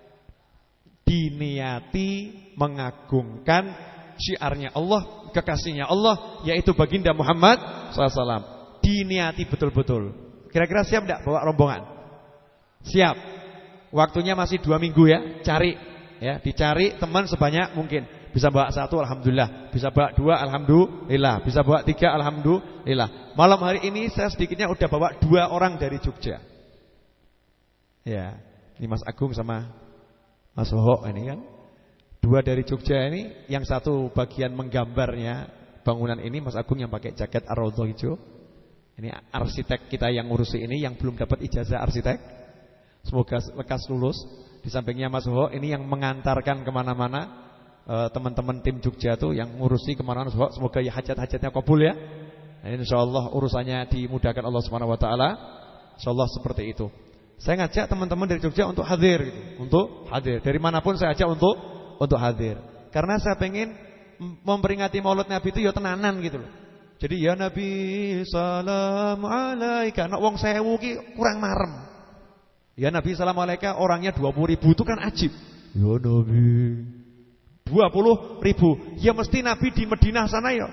Diniati mengagungkan syiarnya Allah, kekasihnya Allah, yaitu baginda Muhammad SAW. Diniati betul-betul. Kira-kira siap tidak bawa rombongan? Siap. Waktunya masih 2 minggu ya. Cari ya, dicari teman sebanyak mungkin. Bisa bawa 1 alhamdulillah, bisa bawa 2 alhamdulillah, bisa bawa 3 alhamdulillah. Malam hari ini saya sedikitnya udah bawa 2 orang dari Jogja. Ya, ini Mas Agung sama Mas Hoho ini kan. 2 dari Jogja ini, yang satu bagian menggambarnya bangunan ini Mas Agung yang pakai jaket Ar-Raudhah hijau. Ini arsitek kita yang ngurusi ini, yang belum dapat ijazah arsitek. Semoga lekas lulus. Di sampingnya Mas Hoho ini yang mengantarkan kemana-mana. Teman-teman tim Jogja tuh yang ngurusi kemana-mana, semoga ya hajat-hajatnya kabul ya. Nah, insyaallah urusannya dimudahkan Allah Subhanahu wa taala. Insyaallah seperti itu. Saya ngajak teman-teman dari Jogja untuk hadir gitu. Untuk hadir. Dari manapun saya ajak untuk hadir. Karena saya pengen memperingati Maulid Nabi itu ya tenanan gitu loh. Jadi ya Nabi salam alaika, nek wong 1000 ki kurang marem. Ya Nabi salam alaika orangnya 20.000 itu kan ajib. Ya Nabi 20.000. Ya mesti Nabi di Madinah sana ya.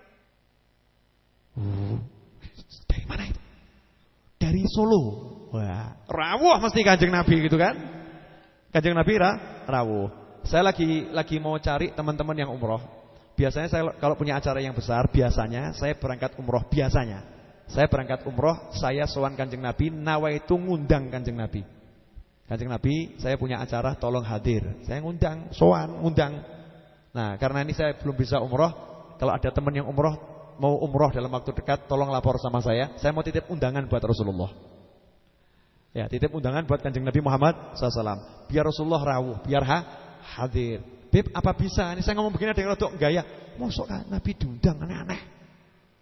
Dari mana itu? Dari Solo. Wah, rawuh mesti Kanjeng Nabi gitu kan. Kanjeng Nabi rawuh. Saya lagi mau cari teman-teman yang umroh. Biasanya saya kalau punya acara yang besar, biasanya saya berangkat umroh. Saya berangkat umroh, saya sowan Kanjeng Nabi, nawaitu ngundang Kanjeng Nabi. Kanjeng Nabi, saya punya acara tolong hadir. Saya ngundang, ngundang. Nah, karena ini saya belum bisa umroh. Kalau ada teman yang mau umroh dalam waktu dekat, tolong lapor sama saya. Saya mau titip undangan buat Rasulullah. Ya, titip undangan buat Kanjeng Nabi Muhammad SAW. Biar Rasulullah rawuh, biar hadir. Beb, apa bisa? Ini saya ngomong begini ada yang rodok gaya. Mosok kan Nabi diundang aneh-aneh.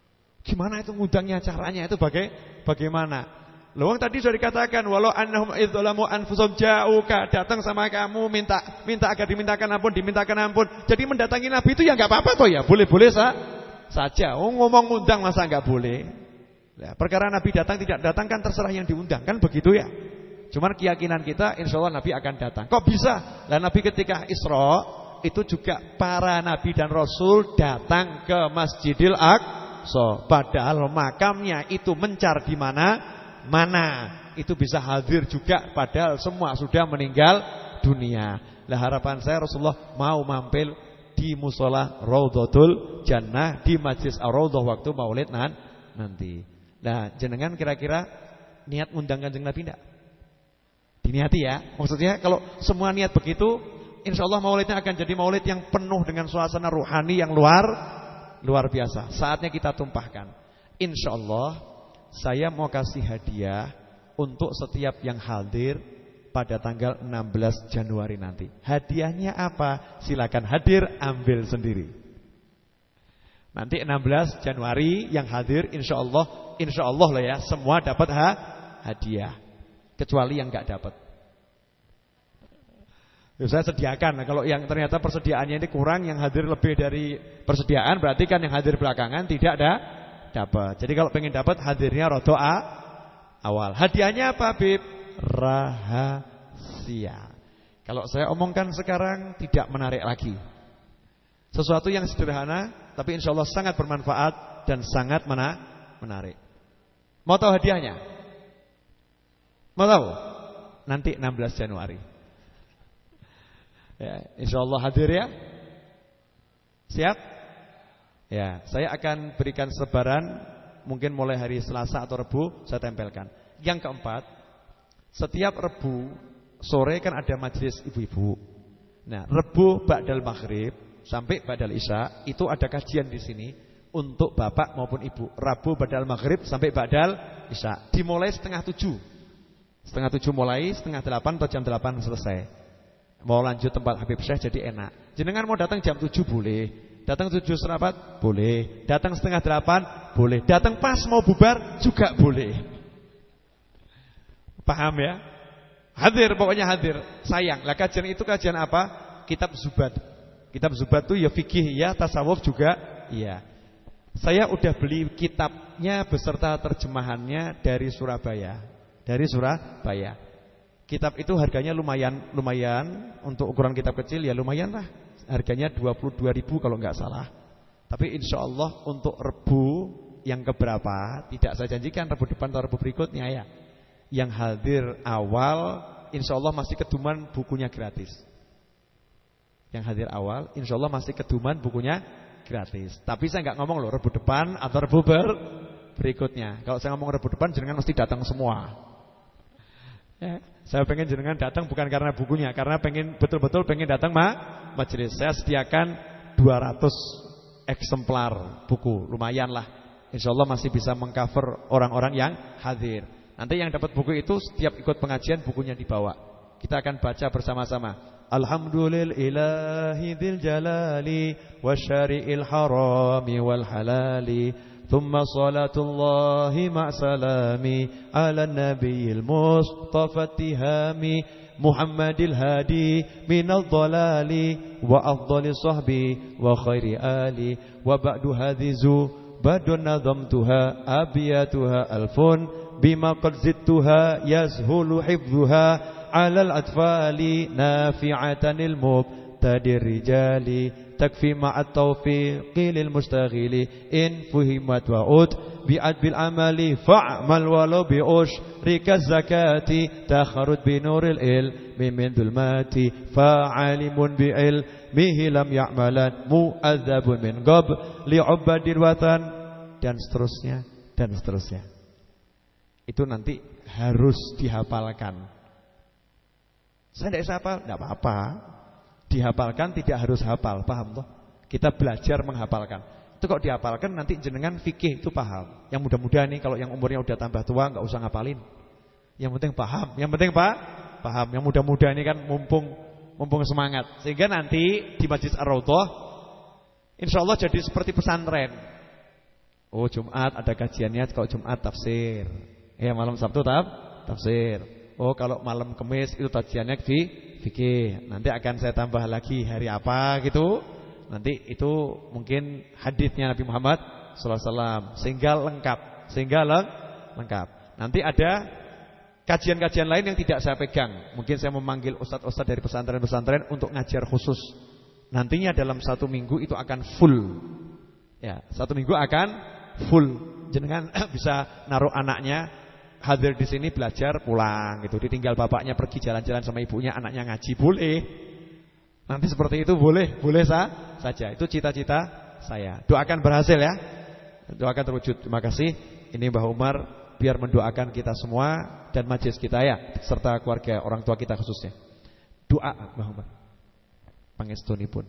Gimana itu ngundangnya, caranya itu bagaimana? Loh, tadi sudah dikatakan walau annahum idzalamu anfusum ja'uka, datang sama kamu minta agar dimintakan ampun. Jadi mendatangi Nabi itu ya enggak apa-apa toh ya, boleh-boleh saja. Ngomong ngundang masa enggak boleh? Nah, perkara Nabi datang tidak datang kan terserah yang diundang, kan begitu ya. Cuman keyakinan kita insyaallah Nabi akan datang. Kok bisa? Lah Nabi ketika Isra itu juga para nabi dan rasul datang ke Masjidil Aqsa. Padahal makamnya itu mencar di mana? Itu bisa hadir juga padahal semua sudah meninggal dunia. Lah harapan saya Rasulullah mau mampir di musola Raudhatul Jannah di Majlis Ar-Raudhah waktu Maulid nanti. Nah, jenengan kira-kira niat undang Kanjeng Nabi enggak? Diniati ya. Maksudnya kalau semua niat begitu, insyaallah maulidnya akan jadi maulid yang penuh dengan suasana ruhani yang luar biasa. Saatnya kita tumpahkan. Insyaallah saya mau kasih hadiah untuk setiap yang hadir pada tanggal 16 Januari nanti. Hadiahnya apa? Silakan hadir, ambil sendiri. Nanti 16 Januari yang hadir insyaallah lah ya, semua dapat hadiah. Kecuali yang enggak dapat. Ya, saya sediakan. Kalau yang ternyata persediaannya ini kurang, yang hadir lebih dari persediaan, berarti kan yang hadir belakangan tidak dapat. Jadi kalau pengen dapat hadirnya rodoa awal. Hadiahnya apa, Bib? Rahasia. Kalau saya omongkan sekarang tidak menarik lagi. Sesuatu yang sederhana tapi insyaallah sangat bermanfaat dan sangat menarik. Mau tahu hadiahnya? Mau tahu? Nanti 16 Januari. Ya, insyaallah hadir ya. Siap? Ya, saya akan berikan sebaran mungkin mulai hari Selasa atau Rebu saya tempelkan. Yang keempat, setiap Rebu sore kan ada majelis ibu-ibu. Nah, Rebu ba'dal maghrib sampai ba'dal isya itu ada kajian di sini untuk bapak maupun ibu. Rabu ba'dal maghrib sampai ba'dal isya. Dimulai 6:30. 6:30 mulai, 7:30 atau jam 8 selesai. Mau lanjut tempat Habib Syekh jadi enak. Jenengan mau datang jam 7 boleh. Datang 7:15 boleh. Datang 7:30 boleh. Datang pas mau bubar juga boleh. Paham ya? Hadir, pokoknya hadir. Sayang, lah kajian itu kajian apa? Kitab Zubat. Kitab Zubat itu ya fikih ya, tasawuf juga iya. Saya udah beli kitabnya beserta terjemahannya dari Surabaya. Kitab itu harganya lumayan untuk ukuran kitab kecil ya lumayan lah. Harganya 22.000 kalau nggak salah. Tapi insyaallah untuk Rebu yang keberapa tidak saya janjikan Rebu depan atau Rebu berikutnya ya. Yang hadir awal insyaallah masih keduman bukunya gratis. Yang hadir awal insyaallah masih keduman bukunya gratis. Tapi saya nggak ngomong loh Rebu depan atau Rebu berikutnya. Kalau saya ngomong Rebu depan jenengan mesti datang semua. Ya, saya pengen jenengan datang bukan karena bukunya, karena betul-betul pengen datang majelis. Saya sediakan 200 eksemplar buku, lumayan lah. Insyaallah masih bisa mengcover orang-orang yang hadir. Nanti yang dapat buku itu setiap ikut pengajian bukunya dibawa. Kita akan baca bersama-sama. Alhamdulillahi dzil jalali wasyari'il harami wal halali. ثم صلاة الله مع سلامي على النبي المصطفى التهامي محمد الهادي من الضلال وأفضل صحبي وخير آلي وبعد هذه زبد نظمتها أبياتها ألف بما قد زدتها يسهل حفظها على الأطفال نافعة المبتدئ الرجال تكفي مع التوفيق للمشتغل إن فهمت وعود بعد بالعمل فاعمل ولو بأشرك الزكاة تخرج بنور العلم من ظلمات فعالم بعلمه لم يعملا مؤذب من قبل لعباد الوطن dan seterusnya. Itu nanti harus dihafalkan. Saya tidak bisa hafal, tidak apa-apa. Dihafalkan tidak harus hafal, paham toh? Kita belajar menghafalkan. Itu kok dihafalkan nanti jenengan fikih itu paham. Yang muda-muda nih kalau yang umurnya udah tambah tua enggak usah ngapalin. Yang penting paham. Paham. Yang muda-muda ini kan mumpung semangat. Sehingga nanti di Masjid Ar-Raudhah insyaallah jadi seperti pesantren. Oh Jumat ada kajiannya, kalau Jumat tafsir. Ya malam Sabtu tafsir. Oh kalau malam Kamis itu kajiannya fikih. Nanti akan saya tambah lagi hari apa gitu. Nanti itu mungkin haditsnya Nabi Muhammad sallallahu alaihi wasallam sehingga lengkap. Nanti ada kajian-kajian lain yang tidak saya pegang. Mungkin saya memanggil ustadz-ustadz dari pesantren-pesantren untuk ngajar khusus. Nantinya dalam 1 minggu itu akan full. Ya, 1 minggu akan full. Jenengan bisa naruh anaknya hadir di sini belajar pulang gitu. Ditinggal bapaknya pergi jalan-jalan sama ibunya, anaknya ngaji boleh. Nanti seperti itu boleh saja. Itu cita-cita saya. Doakan berhasil ya. Doakan terwujud. Terima kasih. Ini Mbah Umar biar mendoakan kita semua dan majelis kita ya, serta keluarga orang tua kita khususnya. Doa Mbah Umar. Pangestunipun.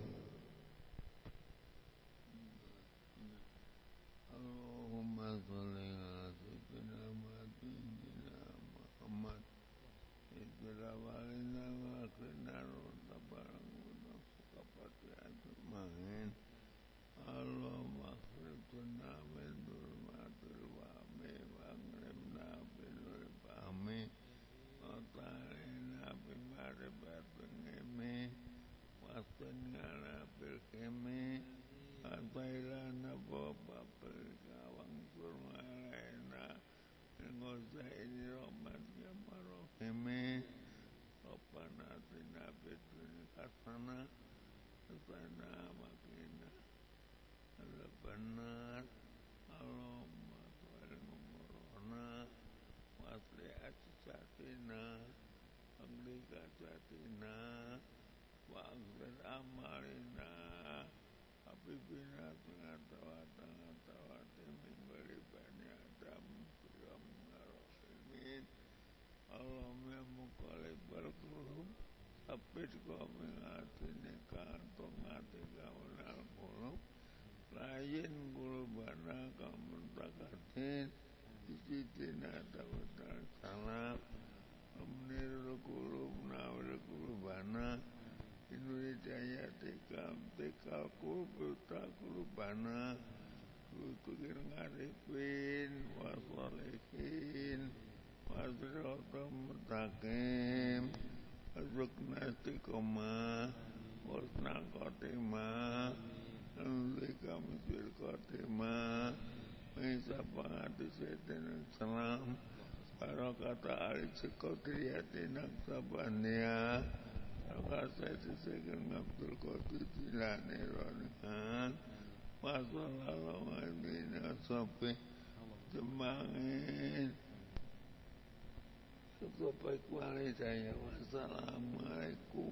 Wassalamualaikum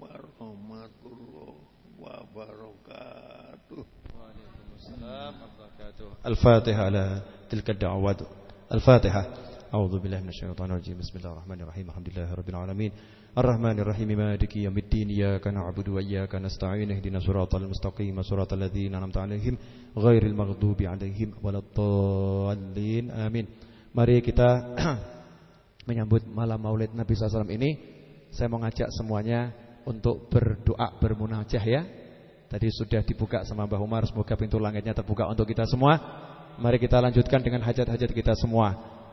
warahmatullahi wabarakatuh.
Waalaikumsalam warahmatullahi wabarakatuh. Al-Fatihah ala tilka ad-da'awat. Al-Fatihah. A'udzu billahi minasyaitonir rajim. Bismillahirrahmanirrahim. Alhamdulillahirabbil alamin. Arrahmanir rahim. Maliki yaumiddin. Iyyaka na'budu wa iyyaka nasta'in. Ihdinas siratal mustaqim. Siratal ladzina an'amta 'alaihim ghairil maghdubi 'alaihim waladdallin. Amin. Mari kita menyambut malam Maulid Nabi SAW ini, saya mau ngajak semuanya untuk berdoa, bermunajah ya. Tadi sudah dibuka sama Mbah Umar, semoga pintu langitnya terbuka untuk kita semua. Mari kita lanjutkan dengan hajat-hajat kita semua.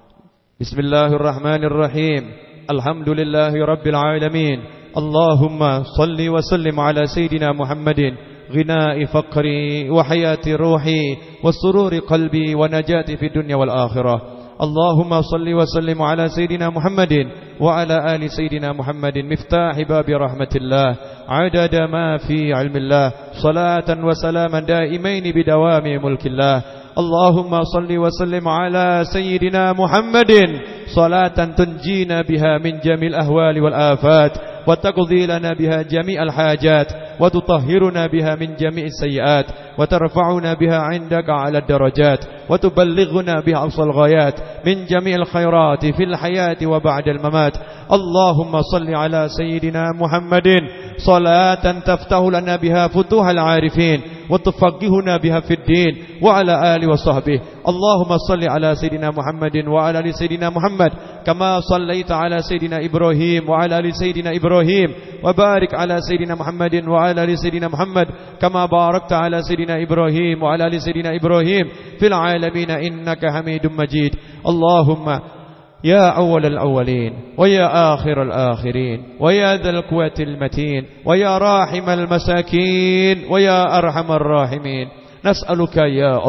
Bismillahirrahmanirrahim. Alhamdulillahirabbil alamin. Allahumma salli wa sallim ala sayidina Muhammadin, ghina'i faqri wa hayati ruhi wa sururi qalbi wa najati fid dunya wal akhirah. اللهم صل وسلم على سيدنا محمد وعلى آل سيدنا محمد مفتاح باب رحمة الله عدد ما في علم الله صلاة وسلاما دائمين بدوام ملك الله. اللهم صل وسلم على سيدنا محمد صلاة تنجينا بها من جميع الأهوال والآفات وتقضي لنا بها جميع الحاجات وتطهرنا بها من جميع السيئات وترفعنا بها عندك على الدرجات وتبلغنا بها أقصى الغايات من جميع الخيرات في الحياة وبعد الممات. اللهم صل على سيدنا محمد صلاة تفتح لنا بها فتوح العارفين وتفقهنا بها في الدين وعلى آله وصحبه. اللهم صل على سيدنا محمد وعلى آل سيدنا محمد كما صليت على سيدنا إبراهيم وعلى آل سيدنا إبراهيم، وبارك على سيدنا محمد وعلى آل سيدنا محمد كما باركت على سيدنا إبراهيم وعلى آل سيدنا إبراهيم في العالمين إنك حميد مجيد. اللهم يا أول الأولين ويا آخر الآخرين ويا ذا القوة المتين ويا راحم المساكين ويا أرحم الراحمين، نسألك يا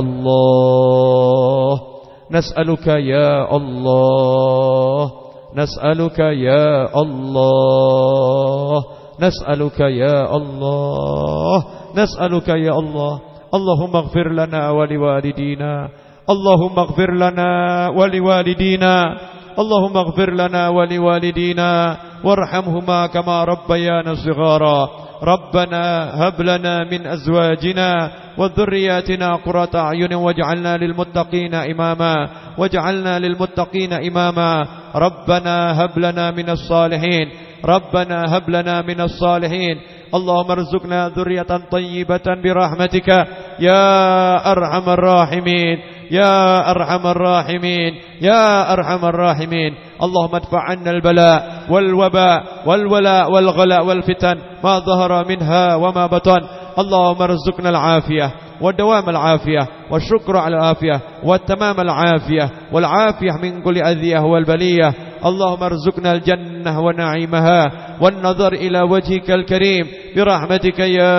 الله، نسألك يا الله، نسألك يا الله، نسألك يا الله، نسألك يا الله. اللهم اغفر لنا ولوالدينا، اللهم اغفر لنا ولوالدينا، اللهم اغفر لنا ولوالدينا وارحمهما كما ربيانا صغارا. ربنا هب لنا من أزواجنا وذرياتنا قرة أعين واجعلنا للمتقين إماما، واجعلنا للمتقين إماما. ربنا هب لنا من الصالحين، ربنا هب لنا من الصالحين. اللهم ارزقنا ذرية طيبة برحمتك يا أرحم الراحمين، يا أرحم الراحمين، يا أرحم الراحمين. اللهم ادفع عنا البلاء والوباء والولاء والغلاء والفتن ما ظهر منها وما بطن. اللهم ارزقنا العافية ودوام العافية والشكر على العافية والتمام العافية والعافية من كل أذية والبلية. اللهم ارزقنا الجنة ونعيمها والنظر إلى وجهك الكريم برحمتك يا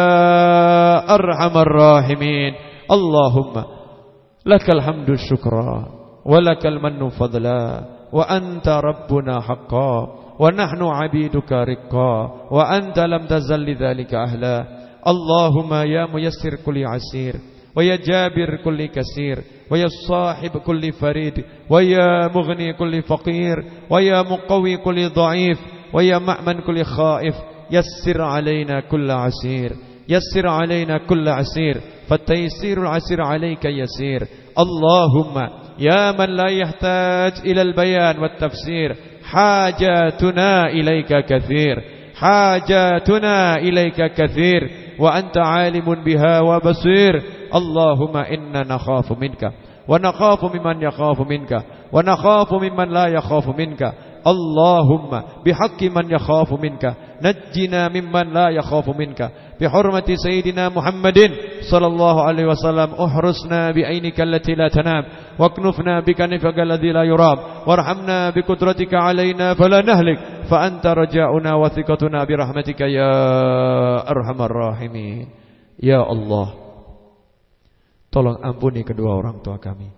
أرحم الراحمين. اللهم لك الحمد شكرا ولك المن فضلا، وأنت ربنا حقا ونحن عبيدك رقا، وأنت لم تزل لذلك أهلا. اللهم يا ميسر كل عسير ويا جابر كل كسير ويا صاحب كل فريد ويا مغني كل فقير ويا مقوي كل ضعيف ويا مأمن كل خائف، يسر علينا كل عسير، يسر علينا كل عسير، فالتيسير العسير عليك يسير. اللهم يا من لا يحتاج إلى البيان والتفسير، حاجاتنا إليك كثير، حاجاتنا إليك كثير، وأنت عالم بها وبصير. اللهم إنا نخاف منك ونخاف ممن يخاف منك ونخاف ممن لا يخاف منك. اللهم بحق من يخاف منك نجنا ممن لا يخاف منك، بحرمة سيدنا محمد صلى الله عليه وسلم. احرسنا بعينك التي لا تنام، واكنفنا بكنفك الذي لا يرام، وارحمنا بقدرتك علينا فلا نهلك، فأنت رجاؤنا وثقتنا برحمتك يا أرحم الراحمين. Ya Allah, tolong ampuni kedua orang tua kami,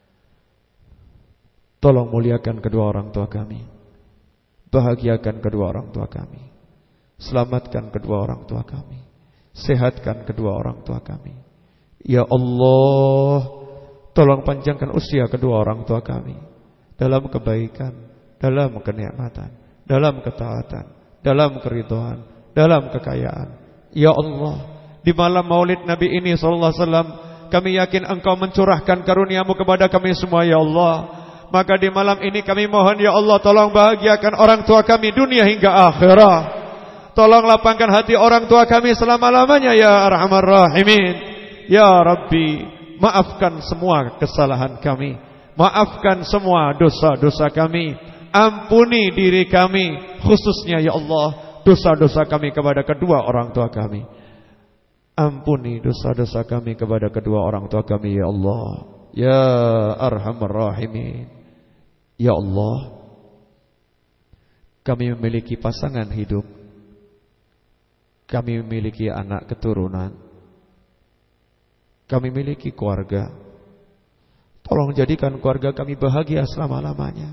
tolong muliakan kedua orang tua kami, bahagiakan kedua orang tua kami, selamatkan kedua orang tua kami, sehatkan kedua orang tua kami. Ya Allah, tolong panjangkan usia kedua orang tua kami dalam kebaikan, dalam kenikmatan, dalam ketaatan, dalam keridhaan, dalam kekayaan. Ya Allah, di malam maulid Nabi ini sallallahu alaihi wasallam, kami yakin Engkau mencurahkan karunia-Mu kepada kami semua ya Allah. Maka di malam ini kami mohon ya Allah, tolong bahagiakan orang tua kami dunia hingga akhirat. Tolong lapangkan hati orang tua kami selama-lamanya ya Arhamar Rahimin. Ya Rabbi, maafkan semua kesalahan kami, maafkan semua dosa-dosa kami, ampuni diri kami, khususnya ya Allah dosa-dosa kami kepada kedua orang tua kami. Ampuni dosa-dosa kami kepada kedua orang tua kami ya Allah, ya Arhamar Rahimin. Ya Allah, kami memiliki pasangan hidup, kami memiliki anak keturunan, kami memiliki keluarga. Tolong jadikan keluarga kami bahagia selama-lamanya.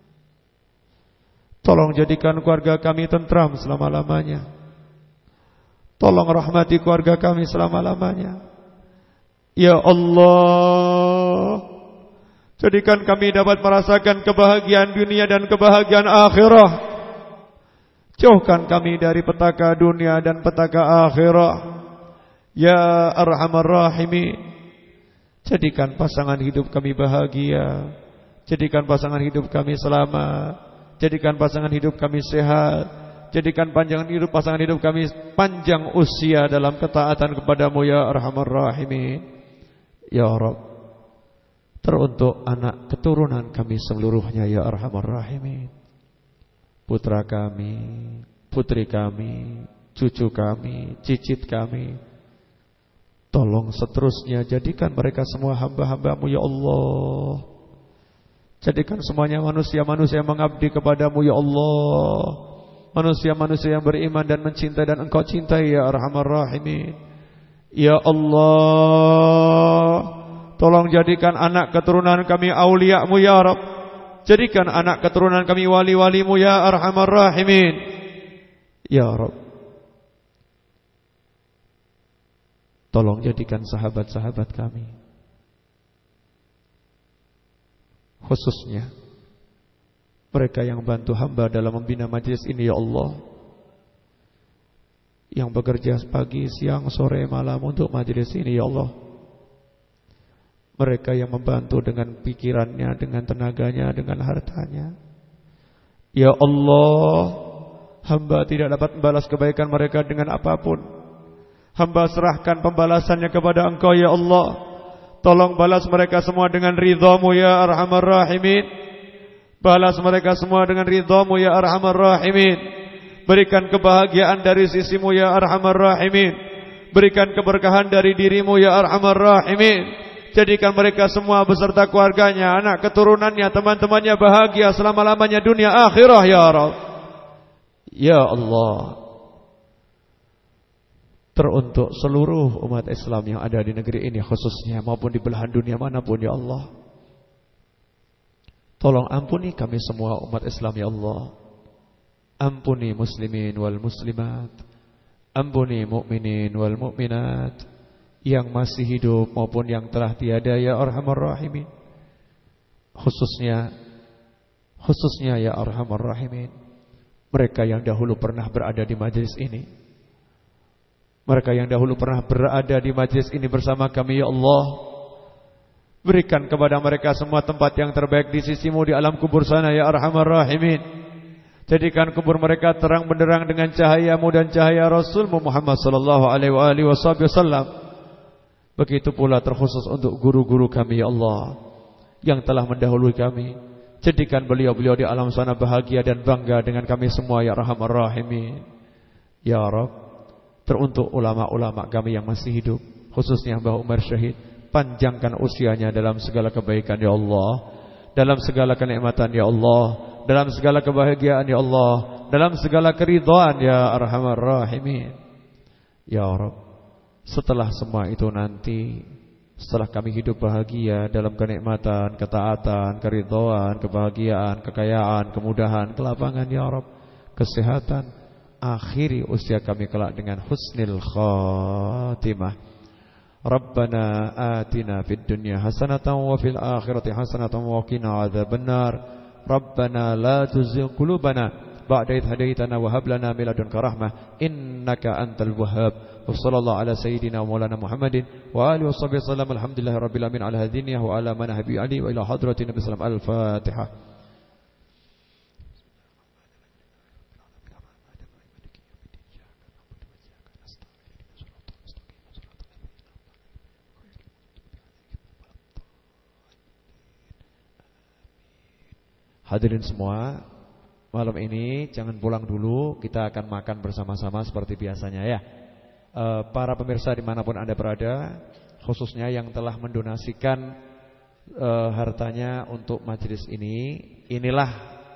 Tolong jadikan keluarga kami tentram selama-lamanya. Tolong rahmati keluarga kami selama-lamanya. Ya Allah, jadikan kami dapat merasakan kebahagiaan dunia dan kebahagiaan akhirat. Jauhkan kami dari petaka dunia dan petaka akhirat. Ya Arhamar Rahimin, jadikan pasangan hidup kami bahagia, jadikan pasangan hidup kami selamat, jadikan pasangan hidup kami sehat, Jadikan panjang hidup pasangan hidup kami, panjang usia dalam ketaatan kepadamu ya Arhamar Rahimin. Ya Rabb, teruntuk anak keturunan kami seluruhnya ya Arhamar Rahimin. Putra kami, putri kami, cucu kami, cicit kami, tolong seterusnya jadikan mereka semua hamba-hambamu ya Allah. Jadikan semuanya manusia-manusia yang mengabdi kepadamu ya Allah. Manusia-manusia yang beriman dan mencintai dan engkau cintai ya Arhamar Rahimin. Ya Allah, tolong jadikan anak keturunan kami auliamu ya Rabb. Jadikan anak keturunan kami wali-walimu ya Arhamar Rahimin. Ya Rabb, tolong jadikan sahabat-sahabat kami, khususnya mereka yang bantu hamba dalam membina majlis ini ya Allah, yang bekerja pagi, siang, sore, malam untuk majlis ini ya Allah. Mereka yang membantu dengan pikirannya, dengan tenaganya, dengan hartanya. Ya Allah, hamba tidak dapat membalas kebaikan mereka dengan apapun. Hamba serahkan pembalasannya kepada Engkau ya Allah. Tolong balas mereka semua dengan ridhamu ya Arhamar Rahimin. Balas mereka semua dengan ridhamu ya Arhamar Rahimin. Berikan kebahagiaan dari sisimu ya Arhamar Rahimin. Berikan keberkahan dari dirimu ya Arhamar Rahimin. Jadikan mereka semua beserta keluarganya, anak keturunannya, teman-temannya bahagia selama-lamanya dunia akhirah ya Rabb. Ya Allah, teruntuk seluruh umat Islam yang ada di negeri ini khususnya maupun di belahan dunia manapun ya Allah. Tolong ampuni kami semua umat Islam ya Allah. Ampuni muslimin wal muslimat, ampuni mukminin wal mukminat yang masih hidup maupun yang telah tiada ya Arhamar Rahimin. Khususnya ya Arhamar Rahimin, mereka yang dahulu pernah berada di majlis ini, mereka yang dahulu pernah berada di majlis ini bersama kami ya Allah. Berikan kepada mereka semua tempat yang terbaik di sisimu di alam kubur sana ya Arhamar Rahimin. Jadikan kubur mereka terang benderang dengan cahayamu dan cahaya Rasulmu Muhammad sallallahu alaihi wasallam. Begitu pula terkhusus untuk guru-guru kami ya Allah yang telah mendahului kami. Jadikan beliau-beliau di alam sana bahagia dan bangga dengan kami semua ya Arhamar Rahimin. Ya Rabb, teruntuk ulama-ulama kami yang masih hidup, khususnya Mbah Umar Syahid, panjangkan usianya dalam segala kebaikan ya Allah, dalam segala kenikmatan ya Allah, dalam segala kebahagiaan ya Allah, dalam segala keridhaan ya Arhamar Rahimin. Ya Rabb, setelah semua itu nanti, setelah kami hidup bahagia dalam kenikmatan, ketaatan, keridhaan, kebahagiaan, kekayaan, kemudahan, kelapangan ya Rabb, kesehatan, akhiri usia kami kelak dengan husnil khatimah. Rabbana atina fid dunya hasanatan wa fil akhirati hasanatan wa qina adzabannar. Rabbana la tuzigh qulubana ba'da idh hadaitana wa hab lana min ladunka rahmah innaka antal wahhab. Wassallallahu ala sayyidina maulana Muhammadin wa alihi washabbihi wasallam. Alhamdulillahi rabbil alamin ala hadhihi wa ala manhabi ali wa ila hadratin nabi sallam. Al-Fatihah. Hadirin semua, malam ini jangan pulang dulu, kita akan makan bersama-sama seperti biasanya ya. Para pemirsa dimanapun Anda berada, khususnya yang telah mendonasikan hartanya untuk majelis ini, inilah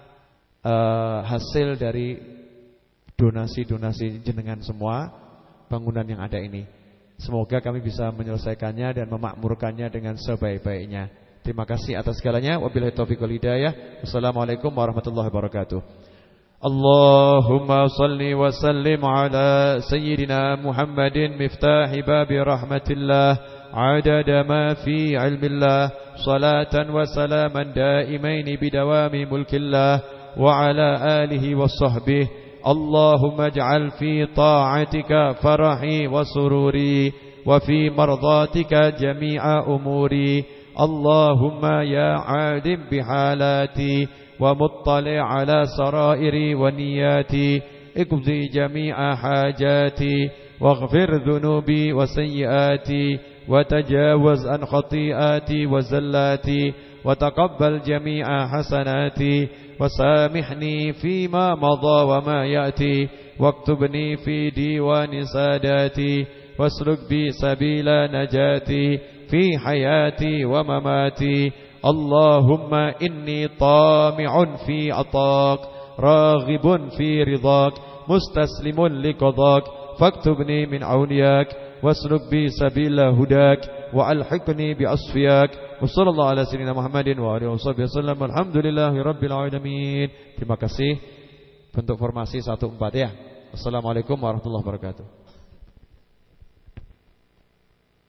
hasil dari donasi-donasi jenengan semua bangunan yang ada ini. Semoga kami bisa menyelesaikannya dan memakmurkannya dengan sebaik-baiknya. Terima kasih atas segalanya. Wabillahi taufiq wal hidayah. Wassalamualaikum warahmatullahi wabarakatuh. Allahumma salli wa sallim ala sayyidina Muhammadin miftahi babi rahmatillah adada ma fi ilmillah salatan wa salaman daimaini bidawami mulkillah wa ala alihi wa sahbihi. Allahumma ij'al fi ta'atika farahi wa sururi wa fi mardatika jami'a umuri. Allahumma ya alim bihalati wa muttali' ala sarairi wa niyati اقضي جميع حاجاتي واغفر ذنوبي وسيئاتي وتجاوز عن خطيئاتي وزلاتي وتقبل جميع حسناتي وسامحني فيما مضى وما يأتي واكتبني في ديوان ساداتي واسلك بي سبيل نجاتي في حياتي ومماتي. اللهم إني طامع في عطاك راغب في رضاك مستسلم لقضاك فاكتبني من عونياك واسلك بي سبيل هداك وألحقني بأصفياك. وصلى الله على سيدنا Muhammadin wa alihi wasallam. Alhamdulillahirabbil alamin. Terima kasih. Bentuk formasi 14 ya. Assalamualaikum warahmatullahi wabarakatuh.